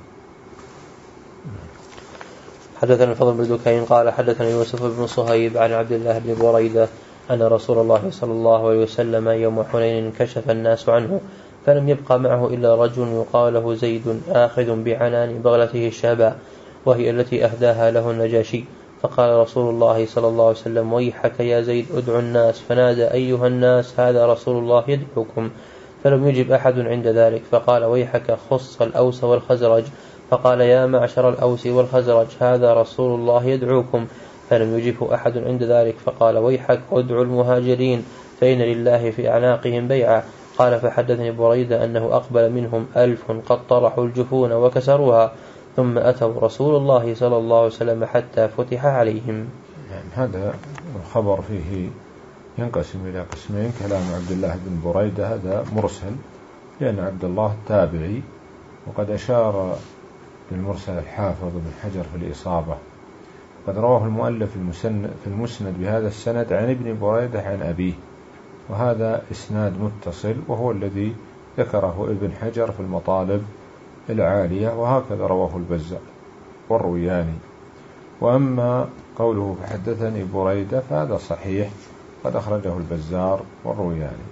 حدثنا الفضل بن دكين قال حدثنا يوسف بن صهيب عن عبد الله بن بريدة أن رسول الله صلى الله عليه وسلم يوم حنين انكشف الناس عنه فلم يبقى معه إلا رجل يقال له زيد آخذ بعنان بغلته الشابة وهي التي أهداها له النجاشي. فقال رسول الله صلى الله عليه وسلم ويحك يا زيد ادعو الناس. فنادى أيها الناس هذا رسول الله يدعوكم. فلم يجب أحد عند ذلك. فقال ويحك خص الأوس والخزرج. فقال يا معشر الأوس والخزرج هذا رسول الله يدعوكم. فلم يجبه أحد عند ذلك. فقال ويحك ادعو المهاجرين فإن لله في أعناقهم بيعا. قال فحدثني بريدة أنه أقبل منهم ألف قد طرحوا الجفون وكسروها ثم أتوا رسول الله صلى الله عليه وسلم حتى فتح عليهم. يعني هذا الخبر فيه ينقسم إلى قسمين. كلام عبد الله بن بريدة هذا مرسل لأن عبد الله تابعي وقد أشار للمرسل الحافظ بن حجر في الإصابة. قد رواه المؤلف في المسند بهذا السند عن ابن بريدة عن أبيه وهذا إسناد متصل وهو الذي ذكره ابن حجر في المطالب العالية وهكذا رواه البزار والروياني. وأما قوله فحدثني بريدة فهذا صحيح قد أخرجه البزار والروياني.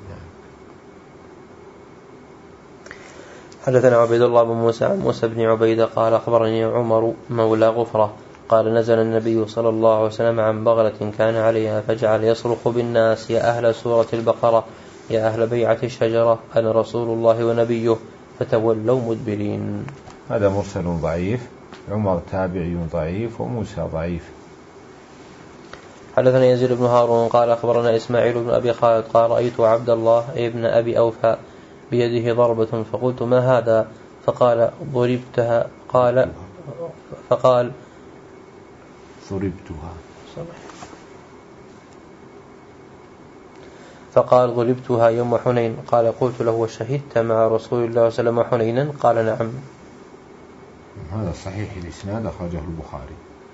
حدثنا عبيد الله بن موسى عن موسى بن عبيدة قال أخبرني عمر مولى غفرة قال نزل النبي صلى الله عليه وسلم عن بغلة كان عليها فجعل يصرخ بالناس يا أهل سورة البقرة يا أهل بيعة الشجرة أنا رسول الله ونبيه فتولوا مدبرين. هذا مرسل ضعيف. عمر تابعي ضعيف وموسى ضعيف. حدثنا يزيد بن هارون قال أخبرنا إسماعيل بن أبي خالد قال رأيت عبد الله ابن أبي أوفى بيده ضربة فقلت ما هذا؟ فقال ضربتها. قال فقال ضربتها فقال ضربتها يوم حنين. قال قلت له وشهدت مع رسول الله صلى الله عليه وسلم حنينا؟ قال نعم. هذا صحيح الإسناد أخرجه البخاري.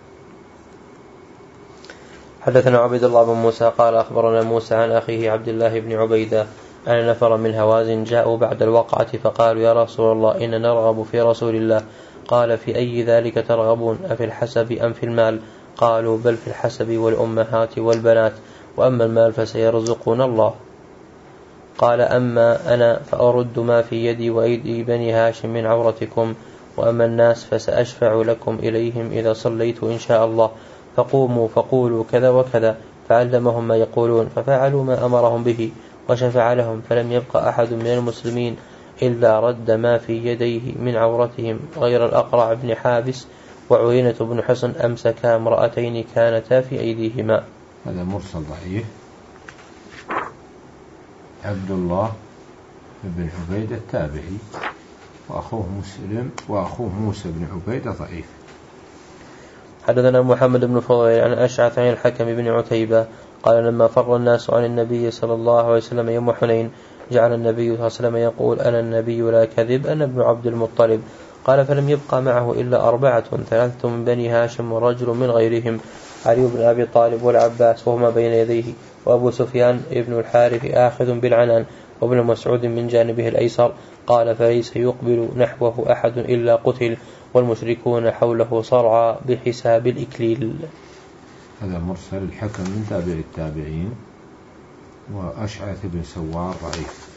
حدثنا عبيد الله بن موسى قال أخبرنا موسى عن أخيه عبد الله بن عبيدة أن نفر من هوازن جاءوا بعد الوقعة فقالوا يا رسول الله إن نرغب في رسول الله. قال في أي ذلك ترغبون أفي الحسب أم في المال؟ قالوا بل في الحسب والأمهات والبنات وأما المال فسيرزقنا الله. قال أما أنا فأرد ما في يدي وأيدي بني هاشم من عورتكم وأما الناس فسأشفع لكم إليهم إذا صليت إن شاء الله فقوموا فقولوا كذا وكذا فعلمهم ما يقولون ففعلوا ما أمرهم به وشفع لهم فلم يبق أحد من المسلمين إلا رد ما في يديه من عورتهم غير الأقرع بن حابس وعيينة بن حصن أمسكا امرأتين كانتا في أيديهما. هذا مرسل ضعيف. عبد الله بن عبيدة التابعي وأخوه مسلم وأخوه موسى بن عبيدة ضعيف. حدثنا محمد بن فضيل عن أشعث عن الحكم بن عتيبة قال لما فر الناس عن النبي صلى الله عليه وسلم يوم حنين جعل النبي صلى الله عليه وسلم يقول أنا النبي لا كذب أنا ابن عبد المطلب. قال فلم يبقى معه إلا أربعة ثلاثة من بني هاشم ورجل من غيرهم علي بن أبي طالب والعباس وهما بين يديه وأبو سفيان ابن الحارث آخذ بالعنان وابن مسعود من جانبه الأيسر. قال فليس يقبل نحوه أحد إلا قتل والمشركون حوله صرعى بحساب الإكليل. هذا مرسل الحكم من تابع التابعين وأشعث بن سوار ضعيف.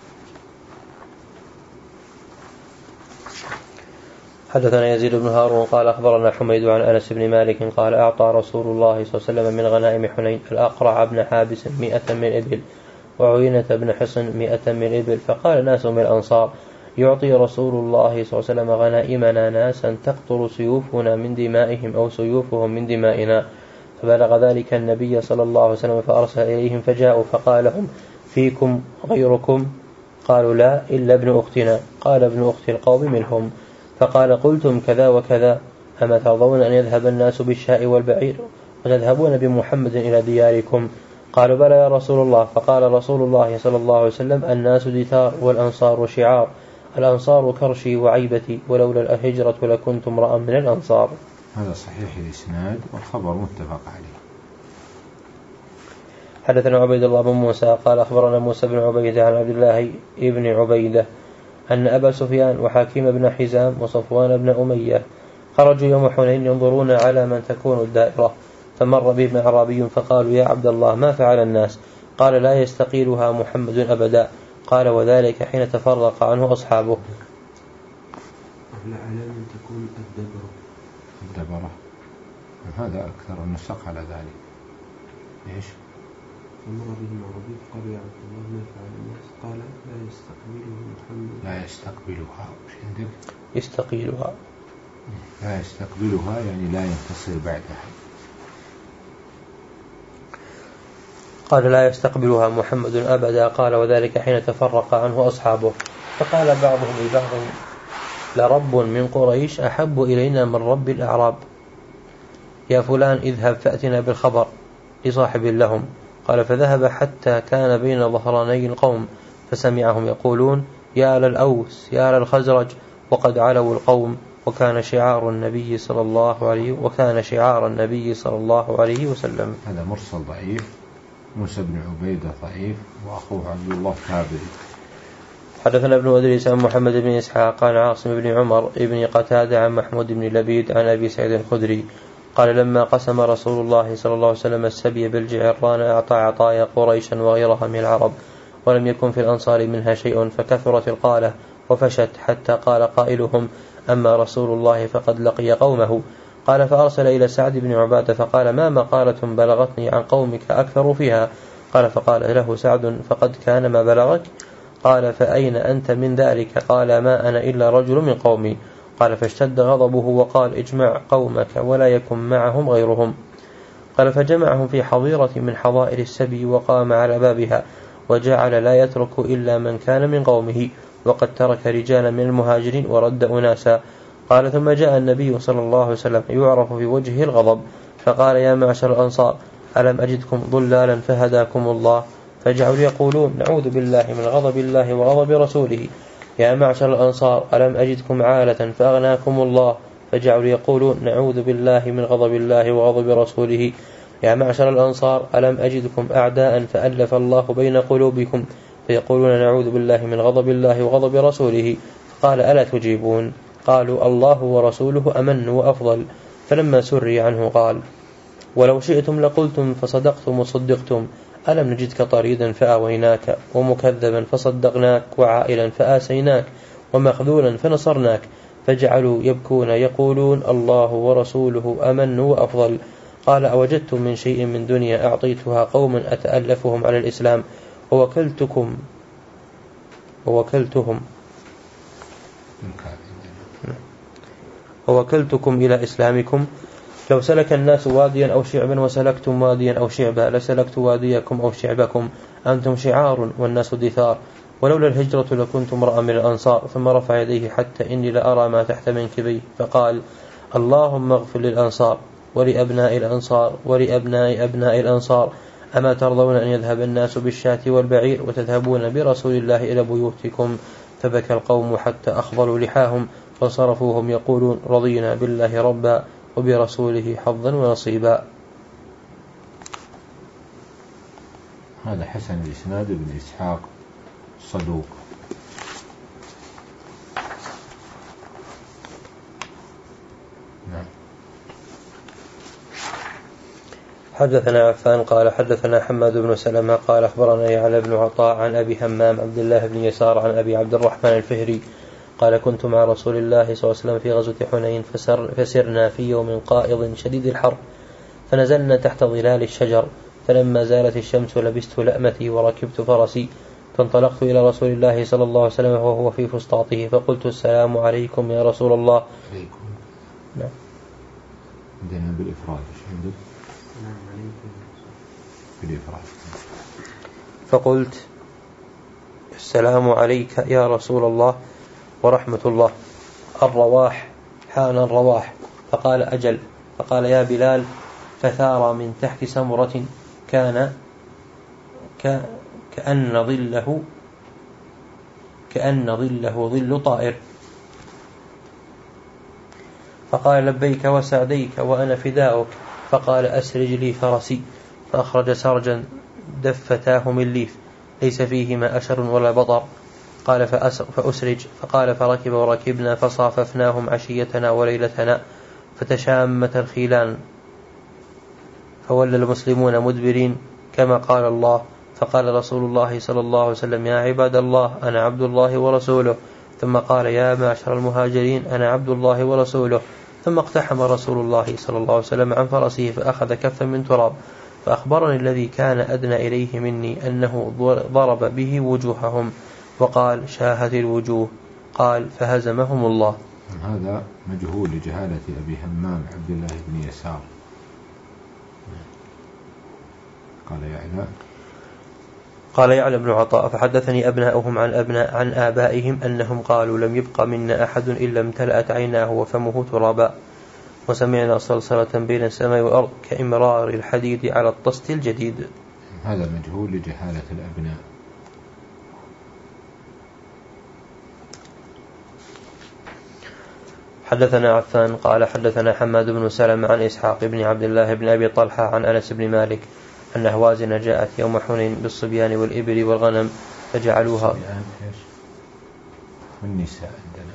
حدثنا يزيد بن هارون قال أخبرنا حميد عن أنس بن مالك قال أعطى رسول الله صلى الله عليه وسلم من غنائم حنين الأقرع بن حابس مئة من إبل وعيينة بن حصن مئة من إبل. فقال ناس من الأنصار يعطي رسول الله صلى الله عليه وسلم غنائمنا ناسا تقطر سيوفنا من دمائهم أو سيوفهم من دمائنا. فبلغ ذلك النبي صلى الله عليه وسلم فأرسل إليهم فجاءوا فقال لهم فيكم غيركم؟ قالوا لا إلا ابن أختنا. قال ابن أخت القوم منهم. فقال قلتم كذا وكذا أما ترضون أن يذهب الناس بالشاء والبعير وتذهبون بمحمد إلى دياركم؟ قالوا بلى يا رسول الله. فقال رسول الله صلى الله عليه وسلم الناس دثار والأنصار شعار، الأنصار كرشي وعيبتي، ولولا الهجرة لكنت امرأ من الأنصار. هذا صحيح الإسناد والخبر متفق عليه. حدثنا عبيد الله بن موسى قال أخبرنا موسى بن عبيدة عن عبد الله بن عبيدة أن أبا سفيان وحكيم بن حزام وصفوان بن أمية خرجوا يوم حنين ينظرون على من تكون الدائرة، فمر بهم أعرابي فقالوا يا عبد الله ما فعل الناس؟ قال لا يستقيلها محمد أبدا. قال وذلك حين تفرق عنه أصحابه. على من تكون الدبرة. الدبرة هذا أكثر النسق على ذلك. إيش؟ فمر بهم أعرابي فقالوا يا عبد الله ما فعل الناس؟ قال لا يستقبلها محمد. لا يستقبلها. يستقيلها. لا يستقبلها يعني لا ينتصر بعدها. قال لا يستقبلها محمد أبدا. قال وذلك حين تفرق عنه أصحابه. فقال بعضهم لبعض لرب من قريش أحب إلينا من رب الأعراب، يا فلان اذهب فأتنا بالخبر لصاحب لهم. قال فذهب حتى كان بين ظهراني القوم فسمعهم يقولون يا للأوس يا للخزرج، وقد علوا القوم، وكان شعار النبي صلى الله عليه وكان شعار النبي صلى الله عليه وسلم. هذا مرسل ضعيف. موسى بن عبيدة ضعيف وأخوه عبد الله تابعي. حدثنا ابن أدريس عن محمد بن إسحاق عن عاصم بن عمر ابن قتادة عن محمود بن لبيد عن أبي سعيد الخدري قال لما قسم رسول الله صلى الله عليه وسلم السبي بالجعران أعطى عطايا قريشا وغيرها من العرب، ولم يكن في الأنصار منها شيء، فكثرت القالة وفشت حتى قال قائلهم أما رسول الله فقد لقي قومه. قال فأرسل إلى سعد بن عبادة فقال ما مقالة بلغتني عن قومك أكثر فيها؟ قال فقال له سعد فقد كان ما بلغك؟ قال فأين أنت من ذلك؟ قال ما أنا إلا رجل من قومي. قال فاشتد غضبه وقال اجمع قومك ولا يكن معهم غيرهم. قال فجمعهم في حظيرة من حظائر السبي وقام على بابها وجعل لا يترك إلا من كان من قومه، وقد ترك رجالا من المهاجرين ورد أناسا. قال ثم جاء النبي صلى الله عليه وسلم يعرف في وجهه الغضب فقال يا معشر الأنصار ألم أجدكم ضلالا فهداكم الله؟ فجعلوا يقولون نعوذ بالله من غضب الله وغضب رسوله. يا معشر الأنصار ألم أجدكم عالة فأغناكم الله؟ فجعلوا يقولون نعوذ بالله من غضب الله وغضب رسوله. يا معشر الأنصار ألم أجدكم أعداء فألف الله بين قلوبكم؟ فيقولون نعوذ بالله من غضب الله وغضب رسوله. قال ألا تجيبون؟ قالوا الله ورسوله أمن وأفضل. فلما سري عنه قال ولو شئتم لقلتم فصدقتم وصدقتم، ألم نجدك طريدا فآويناك، ومكذبا فصدقناك، وعائلا فآسيناك، ومخذولا فنصرناك. فجعلوا يبكون يقولون الله ورسوله أمن وأفضل. قال أوجدتم من شيء من دنيا أعطيتها قوما أتألفهم على الإسلام ووكلتكم ووكلتهم ووكلتكم إلى إسلامكم؟ لو سلك الناس واديا أو شعبا وسلكتم واديا أو شعبا لسلكت واديكم أو شعبكم. أنتم شعار والناس دثار، ولولا الهجرة لكنت امرأ من الأنصار. ثم رفع يديه حتى إني لأرى ما تحت منكبيه فقال اللهم اغفر للأنصار ولأبناء الأنصار ولأبناء أبناء الأنصار. أما ترضون أن يذهب الناس بالشاة والبعير وتذهبون برسول الله إلى بيوتكم؟ فبكى القوم حتى أخضلوا لحاهم فصرفوهم يقولون رضينا بالله ربا وبرسوله حظا ونصيبا. هذا حسن الإسناد بن إسحاق صدوق. نعم. حدثنا عفان قال حدثنا حماد بن سلمة قال أخبرنا يعلى بن عطاء عن أبي همام عبد الله بن يسار عن أبي عبد الرحمن الفهري قال كنت مع رسول الله صلى الله عليه وسلم في غزوة حنين فسر فسرنا في يوم قائض شديد الحر فنزلنا تحت ظلال الشجر، فلما زالت الشمس لبست لأمتي وركبت فرسي فانطلقت إلى رسول الله صلى الله عليه وسلم وهو في فسطاطه فقلت السلام عليكم يا رسول الله. عليكم. نعم. عندنا بالإفراد. السلام عليكم. بالإفراد. فقلت السلام عليك يا رسول الله ورحمة الله. الرواح حان الرواح. فقال أجل. فقال يا بلال فثار من تحت سمرة كان كأن ظله كأن ظله ظل طائر، فقال لبيك وسعديك وأنا فداؤك، فقال أسرج لي فرسي، فأخرج سرجا دفتاه من ليف ليس فيهما أشر ولا بطر، قال فأسرج، فقال فركب وركبنا فصاففناهم عشيتنا وليلتنا فتشامت الخيلان، فولى المسلمون مدبرين كما قال الله. فقال رسول الله صلى الله عليه وسلم يا عباد الله أنا عبد الله ورسوله، ثم قال يا معشر المهاجرين أنا عبد الله ورسوله، ثم اقتحم رسول الله صلى الله عليه وسلم عن فرسه فأخذ كفا من تراب، فأخبرني الذي كان أدنى إليه مني أنه ضرب به وجوههم وقال شاهت الوجوه، قال فهزمهم الله. هذا مجهول لجهالة أبي همام عبد الله بن يسار. قال يعلى قال يعلى بن عطاء فحدثني أبناؤهم عن أبناء عن آبائهم أنهم قالوا لم يبق منا أحد إلا امتلأت عيناه وفمه ترابا، وسمعنا صلصلة بين السماء والأرض كإمرار الحديد على الطست الجديد. هذا مجهول لجهالة الأبناء. حدثنا عفان قال حدثنا حماد بن سلمة عن إسحاق بن عبد الله بن أبي طلحة عن أنس بن مالك أن هوازن جاءت يوم حنين بالصبيان والإبل والغنم فجعلوها والنساء عندنا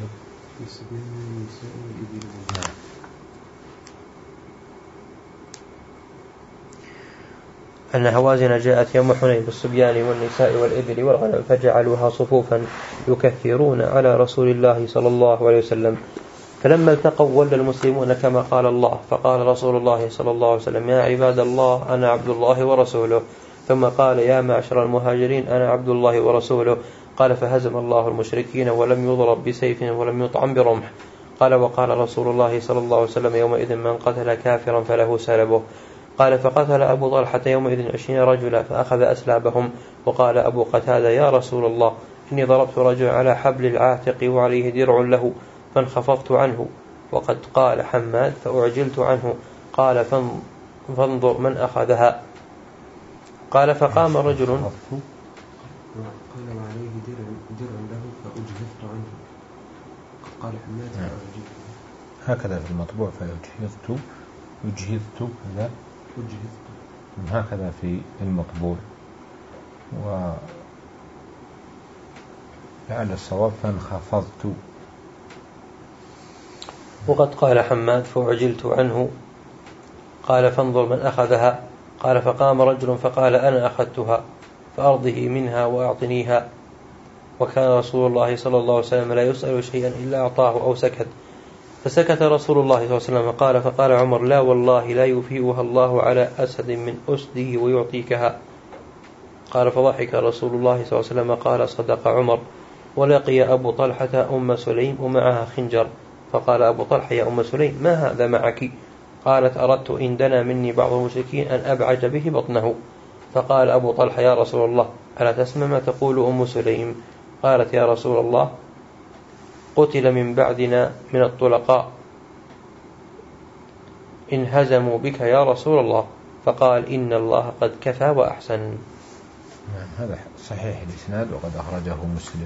أن هوازن جاءت يوم حنين بالصبيان والنساء والإبل والغنم فجعلوها صفوفا يكثرون على رسول الله صلى الله عليه وسلم، فلما التقوا ولى المسلمون كما قال الله، فقال رسول الله صلى الله عليه وسلم يا عباد الله أنا عبد الله ورسوله، ثم قال يا معشر المهاجرين أنا عبد الله ورسوله، قال فهزم الله المشركين ولم يضرب بسيف ولم يطعم برمح، قال وقال رسول الله صلى الله عليه وسلم يومئذ من قتل كافرا فله سلبه، قال فقتل أبو طلحة يومئذ عشرين رجلا فأخذ أسلابهم، وقال أبو قتادة يا رسول الله إني ضربت رجلا على حبل العاتق وعليه درع له فانخفضت عنه، وقد قال حماد فأعجلت عنه، قال فانظر من أخذها، قال فقام رجل قال وعليه درع له فأجهزت عنه، قال حماد فأعجلت هكذا في المطبوع فأجهزت أجهزت كذا أجهزت هكذا في المطبوع، وفعل الصواب فانخفضت. وقد قال حماد فأعجلت عنه، قال فانظر من أخذها، قال فقام رجل فقال أنا أخذتها فأرضه منها وأعطنيها، وكان رسول الله صلى الله عليه وسلم لا يسأل شيئا إلا أعطاه أو سكت، فسكت رسول الله صلى الله عليه وسلم، قال فقال عمر لا والله لا يفيئها الله على أسد من أسده ويعطيكها، قال فضحك رسول الله صلى الله عليه وسلم، قال صدق عمر. ولقي أبو طلحة أم سليم ومعها خنجر، فقال أبو طلحة يا أم سليم ما هذا معك؟ قالت أردت إن دنا مني بعض المشركين أن أبعج به بطنه، فقال أبو طلحة يا رسول الله ألا تسمع ما تقول أم سليم؟ قالت يا رسول الله قتل من بعدنا من الطلقاء إن هزموا بك يا رسول الله، فقال إن الله قد كفى وأحسن. نعم هذا صحيح الإسناد وقد أخرجه مسلم.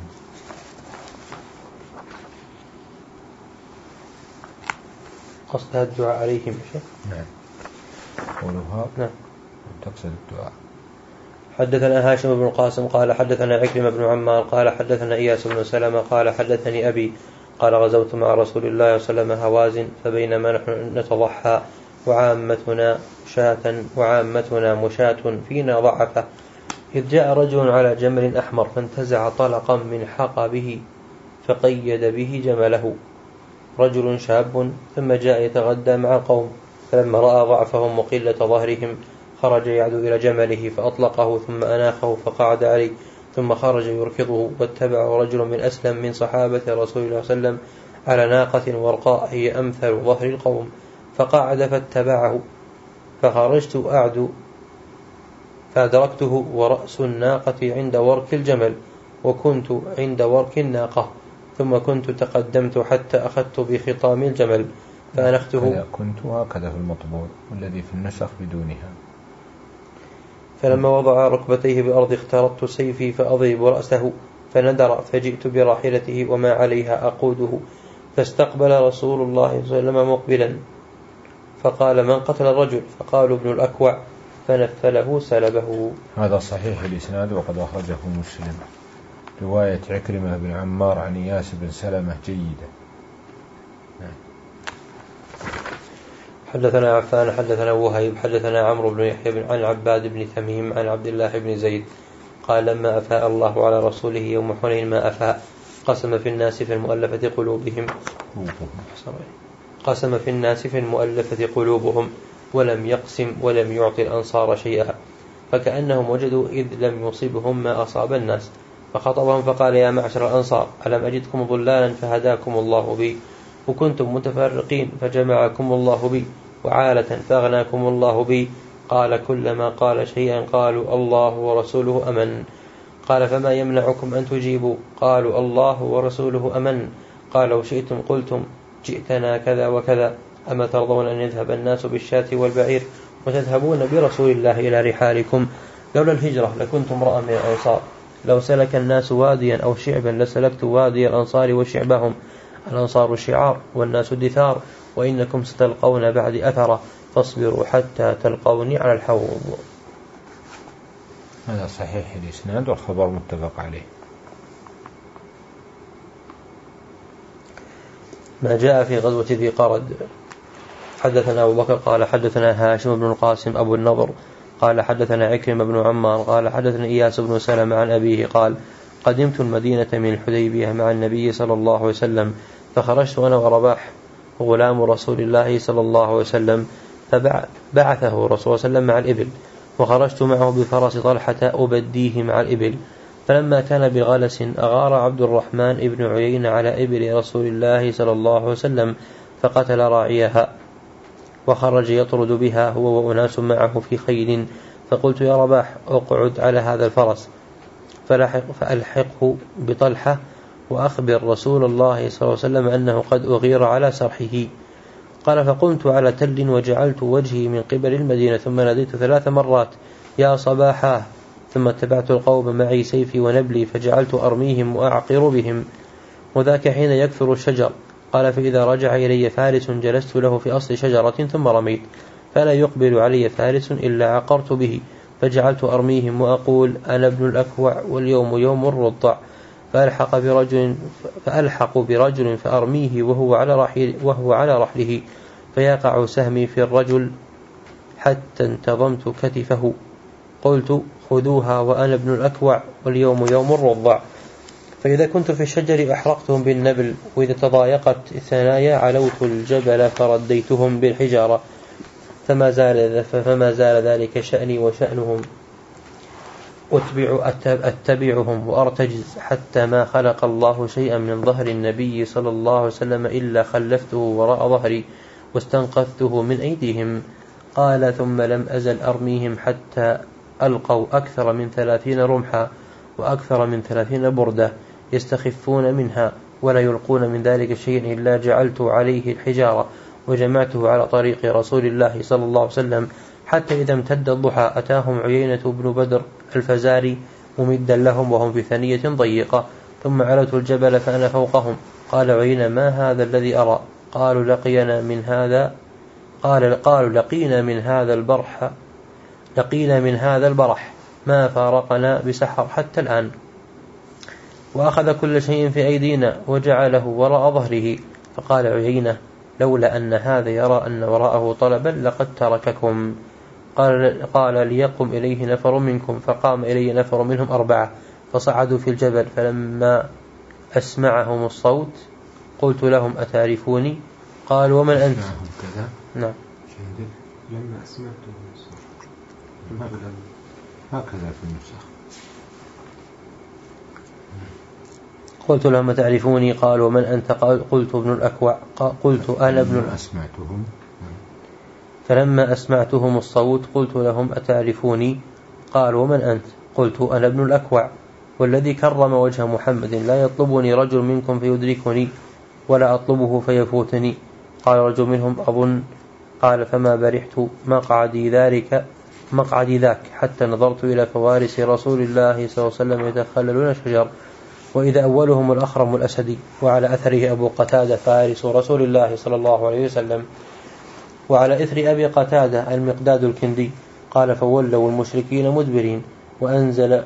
قصدها الدعاء عليهم شيء. نعم قولها نعم تقصد الدعاء. حدثنا هاشم بن القاسم قال حدثنا عكرمة بن عمار قال حدثنا إياس بن سلمة قال حدثني أبي قال غزوت مع رسول الله صلى الله عليه وسلم هوازن، فبينما نحن نتضحى وعامتنا شاة وعامتنا مشاة فينا ضعفة، إذ جاء رجل على جمل أحمر فانتزع طلقا من حقبه فقيد به جمله، رجل شاب ثم جاء يتغدى مع القوم، فلما رأى ضعفهم وقلة ظهرهم خرج يعدو إلى جمله فأطلقه ثم أناخه فقعد عليه، ثم خرج يركضه، واتبعه رجل من أسلم من صحابة رسول الله صلى الله عليه وسلم على ناقة ورقاء هي أمثل ظهر القوم، فقعد فاتبعه، فخرجت أعدو فأدركته ورأس الناقة عند ورك الجمل، وكنت عند ورك الناقة، ثم كنت تقدمت حتى أخذت بخطام الجمل فأنخته. كنت هكذا في المطبوع، والذي في النسخ بدونها. فلما وضع ركبتيه بأرض اخترت سيفي فأضرب رأسه، فندر، فجئت براحلته وما عليها أقوده، فاستقبل رسول الله صلى الله عليه وسلم مقبلا، فقال: من قتل الرجل؟ فقالوا: ابن الأكوع، فنفله سلبه. هذا صحيح الإسناد، وقد أخرجه مسلم رواية عكرمة بن عمار عن إياس بن سلمة جيدة. حدثنا عفان حدثنا وهيب حدثنا عمرو بن يحيى عن عباد بن تميم عن عبد الله بن زيد قال: لما أفاء الله على رسوله يوم حنين ما أفاء، قسم في الناس في المؤلفة قلوبهم قسم في الناس في المؤلفة قلوبهم ولم يقسم ولم يعطي الأنصار شيئا، فكأنهم وجدوا إذ لم يصيبهم ما أصاب الناس، فخطبهم فقال: يا معشر الأنصار، ألم أجدكم ضلالا فهداكم الله بي، وكنتم متفرقين فجمعكم الله بي، وعالة فأغناكم الله بي. قال: كلما قال شيئا قالوا: الله ورسوله أمن. قال: فما يمنعكم أن تجيبوا؟ قالوا: الله ورسوله أمن. قال: وشئتم قلتم: جئتنا كذا وكذا، أما ترضون أن يذهب الناس بالشاة والبعير وتذهبون برسول الله إلى رحالكم؟ لولا الهجرة لكنت امرأ من الأنصار، لو سلك الناس واديا أو شعبا لسلكت وادي الأنصار وشعبهم. الأنصار شعار والناس دثار، وإنكم ستلقون بعد أثرة، فاصبروا حتى تلقوني على الحوض. هذا صحيح الإسناد، والخبر متفق عليه. ما جاء في غزوة ذي قرد. حدثنا أبو بكر قال حدثنا هاشم بن القاسم أبو النضر قال حدثنا عكرمة بن عمار قال حدثنا إياس بن سلمة عن أبيه قال: قدمت المدينة من الحديبية مع النبي صلى الله عليه وسلم، فخرجت أنا ورباح غلام رسول الله صلى الله عليه وسلم، فبعثه رسول الله صلى الله عليه وسلم مع الإبل، وخرجت معه بفرس طلحة أبديه مع الإبل. فلما كان بغلس أغار عبد الرحمن ابن عيينة على إبل رسول الله صلى الله عليه وسلم، فقتل راعيها، وخرج يطرد بها هو وأناس معه في خيل. فقلت: يا رباح، اقعد على هذا الفرس فألحقه بطلحة، وأخبر رسول الله صلى الله عليه وسلم أنه قد أغير على سرحه. قال: فقمت على تل وجعلت وجهي من قبل المدينة، ثم ناديت ثلاث مرات: يا صباحا، ثم اتبعت القوم معي سيفي ونبلي، فجعلت أرميهم وأعقر بهم، وذاك حين يكثر الشجر. قال: فإذا رجع إلي فارس جلست له في أصل شجرة ثم رميت، فلا يقبل علي فارس إلا عقرت به، فجعلت أرميهم وأقول: أنا ابن الأكوع واليوم يوم الرضع، فألحق برجل فألحق برجل فأرميه وهو على رحل وهو على رحله، فيقع سهمي في الرجل حتى انتظمت كتفه. قلت: خذوها وأنا ابن الأكوع واليوم يوم الرضع. فإذا كنت في الشجر أحرقتهم بالنبل، وإذا تضايقت الثنايا علوت الجبل فرديتهم بالحجارة، فما زال فما زال ذلك شأني وشأنهم، أتبع أتبعهم وأرتجز، حتى ما خلق الله شيئا من ظهر النبي صلى الله عليه وسلم إلا خلفته وراء ظهري واستنقذته من أيديهم. قال: ثم لم أزل أرميهم حتى ألقوا أكثر من ثلاثين رمحا وأكثر من ثلاثين بردة يستخفون منها، ولا يلقون من ذلك شيء إلا جعلت عليه الحجارة وجمعته على طريق رسول الله صلى الله عليه وسلم، حتى إذا امتد الضحى أتاهم عيينة بن بدر الفزاري ممدا لهم وهم في ثنية ضيقة، ثم علوت الجبل فأنا فوقهم. قال عيينة: ما هذا الذي أرى؟ قالوا: لقينا من هذا قال قالوا لقينا من هذا البرح لقينا من هذا البرح ما فارقنا بسحر حتى الآن، وأخذ كل شيء في أيدينا وجعله وراء ظهره. فقال عيينة: لولا أن هذا يرى أن وراءه طلبا لقد ترككم. قال, قال ليقم إليه نفر منكم، فقام إليه نفر منهم أربعة، فصعدوا في الجبل. فلما أسمعهم الصوت قلت لهم: أتعرفوني؟ قالوا: ومن أنت؟ نعم. لما أسمعتهم الصوت هكذا في النسخ. قلت لهم: تعرفوني؟ قالوا: من أنت؟ قلت: ابن الأكوع. قلت: أنا ابن أسمعتهم. فلما أسمعتهم الصوت قلت لهم: أتعرفوني؟ قالوا: ومن أنت؟ قلت: أنا ابن الأكوع، والذي كرم وجه محمد لا يطلبني رجل منكم فيدركني ولا أطلبه فيفوتني. قال رجل منهم أظن قال فما برحت مقعدي ذلك مقعدي ذاك حتى نظرت إلى فوارس رسول الله صلى الله عليه وسلم يتخللون الشجر، وإذا أولهم الأخرم الأسدي وعلى أثره أبو قتادة فارس رسول الله صلى الله عليه وسلم، وعلى إثر أبي قتادة المقداد الكندي. قال فولوا المشركين مدبرين، وأنزل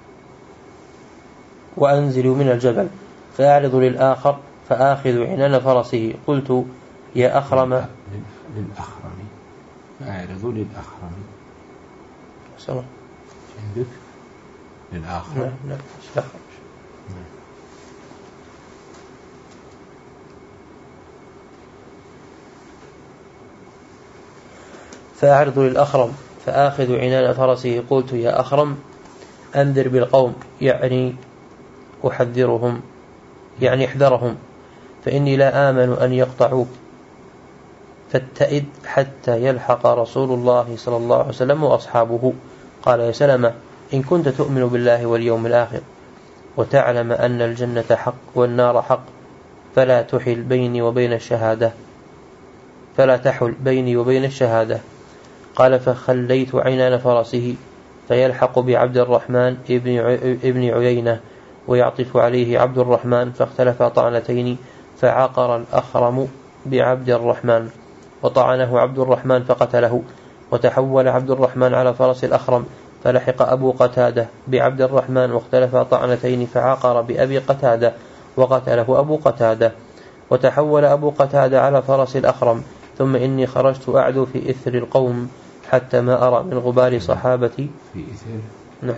وأنزلوا من الجبل فأعرض للآخر فآخذ عنان فرسه. قلت يا أخرم للأخرم فأعرض للأخرم سلام عندك للآخر لا لا لا فأعرض للأخرم فآخذ عنان فرسه. قلت يا أخرم أنذر بالقوم يعني أحذرهم يعني احذرهم فإني لا آمن أن يقطعوك، فاتئد حتى يلحق رسول الله صلى الله عليه وسلم وأصحابه. قال يا سلمة إن كنت تؤمن بالله واليوم الآخر وتعلم أن الجنة حق والنار حق فلا تحل بيني وبين الشهادة فلا تحل بيني وبين الشهادة. قال فخليت عنان فرسه فيلحق بعبد الرحمن ابن عيينة ويعطف عليه عبد الرحمن، فاختلفا طعنتين، فعقر الأخرم بعبد الرحمن وطعنه عبد الرحمن فقتله، وتحول عبد الرحمن على فرس الأخرم فلحق أبو قتادة بعبد الرحمن واختلفا طعنتين، فعقر بأبي قتادة وقتله أبو قتادة، وتحول أبو قتادة على فرس الأخرم. ثم إني خرجت أعدو في إثر القوم حتى ما أرى من غبار صحابتي في إثر نعم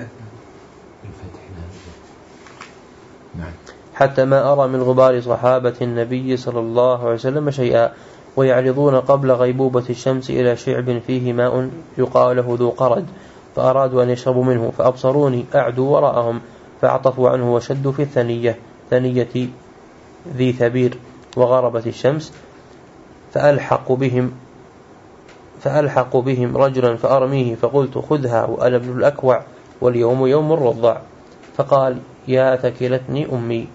نعم حتى ما أرى من غبار صحابة النبي صلى الله عليه وسلم شيئا، ويعرضون قبل غيبوبة الشمس إلى شعب فيه ماء يقال له ذو قرد، فأرادوا أن يشربوا منه فأبصروني أعدو وراءهم فأعطفوا عنه وشدوا في الثنية ثنية ذي ثبير، وغربت الشمس فألحق بهم فألحق بهم رجلا فأرميه، فقلت خذها وأنا ابن الأكوع واليوم يوم الرضع. فقال يا ثكلتني أمي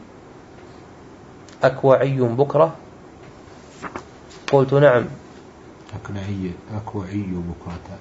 أكوعي بكرة؟ قلت نعم. أكوعي أكوعي بكرة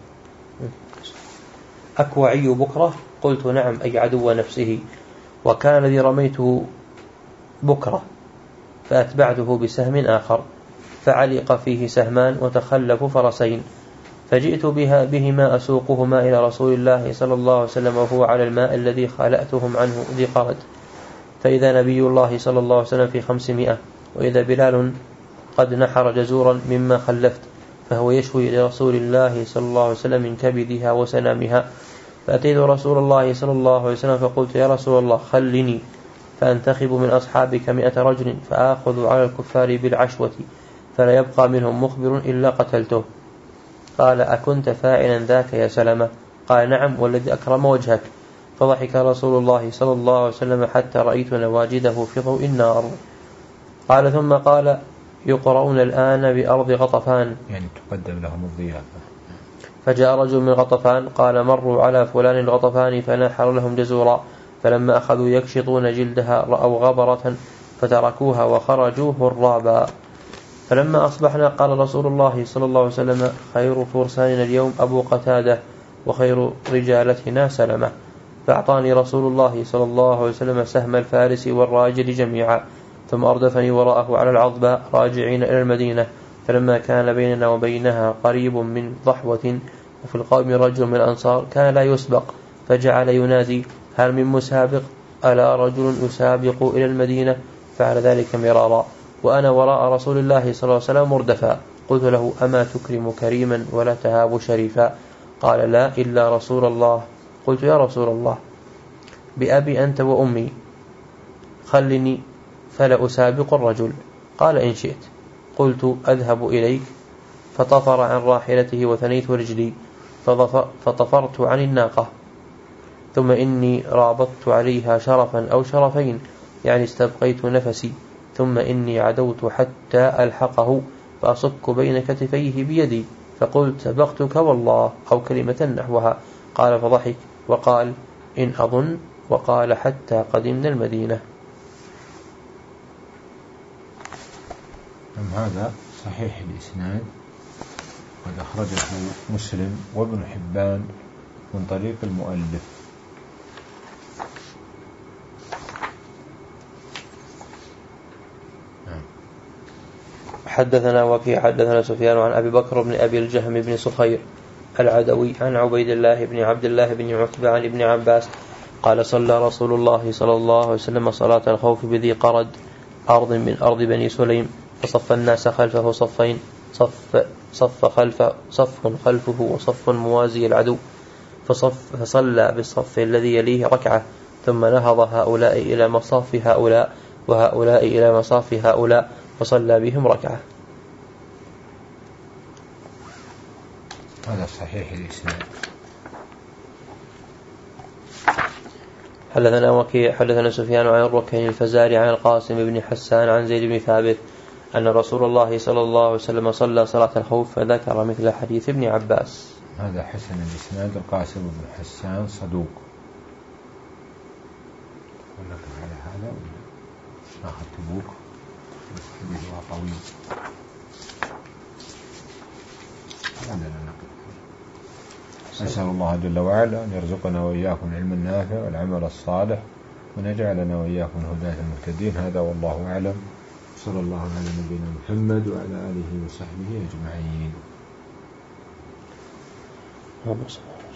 أكوعي بكرة؟ قلت نعم أي عدو نفسه. وكان الذي رميته بكرة فأتبعته بسهم آخر فعلق فيه سهمان وتخلف فرسين، فجئت بها بهما أسوقهما إلى رسول الله صلى الله عليه وسلم وهو على الماء الذي خلأتهم عنه ذي قرد، فإذا نبي الله صلى الله عليه وسلم في خمسمائة، وإذا بلال قد نحر جزورا مما خلفت فهو يشوي لرسول الله صلى الله عليه وسلم من كبدها وسنامها. فأتيت رسول الله صلى الله عليه وسلم فقلت يا رسول الله خلني فأنتخب من أصحابك مئة رجل فآخذ على الكفار بالعشوة فلا يبقى منهم مخبر إلا قتلته. قال أكنت فاعلا ذاك يا سلمة؟ قال نعم والذي أكرم وجهك. فضحك رسول الله صلى الله عليه وسلم حتى رأيت نواجده في ضوء النار. قال ثم قال يقرؤون الآن بأرض غطفان، يعني تقدم لهم الضيافة. فجاء رجل من غطفان قال مروا على فلان الغطفاني فنحر لهم جزورا، فلما أخذوا يكشطون جلدها رأوا غبرة فتركوها وخرجوا هرابا. فلما أصبحنا قال رسول الله صلى الله عليه وسلم خير فرساننا اليوم أبو قتادة وخير رجالتنا سلمة. فأعطاني رسول الله صلى الله عليه وسلم سهم الفارس والراجل جميعا، ثم أردفني وراءه على العضباء راجعين إلى المدينة. فلما كان بيننا وبينها قريب من ضحوة وفي القوم رجل من الأنصار كان لا يسبق، فجعل ينادي هل من مسابق؟ ألا رجل يسابق إلى المدينة؟ فعل ذلك مرارا وأنا وراء رسول الله صلى الله عليه وسلم مردفا. قلت له أما تكرم كريما ولا تهاب شريفا؟ قال لا إلا رسول الله. قلت يا رسول الله بأبي أنت وأمي خلني فلا أسابق الرجل. قال إن شئت. قلت أذهب إليك، فطفر عن راحلته وثنيت رجلي فطفرت عن الناقة، ثم إني رابطت عليها شرفا أو شرفين يعني استبقيت نفسي، ثم إني عدوت حتى ألحقه فأصك بين كتفيه بيدي فقلت سبقتك والله أو كلمة نحوها. قال فضحك وقال إن أظن، وقال حتى قدمنا المدينة. هذا صحيح الإسناد قد أخرجه مسلم وابن حبان من طريق المؤلف. حدثنا وكيع حدثنا سفيان عن أبي بكر بن أبي الجهم بن صخير العدوي عن عبيد الله بن عبد الله بن عتبة عن ابن عباس قال صلى رسول الله صلى الله عليه وسلم صلاة الخوف بذي قرد أرض من أرض بني سليم فصف الناس خلفه صفين صف, صف, خلف صف خلفه وصف موازي العدو فصف فصلى بالصف الذي يليه ركعة ثم نهض هؤلاء إلى مصاف هؤلاء وهؤلاء إلى مصاف هؤلاء فصلى بهم ركعة. هذا صحيح الإسناد. حدثنا وكيع حدثنا سفيان عن الركين الفزاري عن القاسم بن حسان عن زيد بن ثابت أن رسول الله صلى الله عليه وسلم صلى صلاة الخوف فذكر مثل حديث ابن عباس. هذا حسن الإسناد. القاسم بن حسان صدوق. ولكن على هذا ناخذ تبوك حديثه طويل. نسأل الله جل وعلا أن يرزقنا وإياكم العلم النافع والعمل الصالح ونجعلنا وإياكم هداة المهتدين. هذا والله أعلم. صلى الله على نبينا محمد وعلى آله وصحبه أجمعين.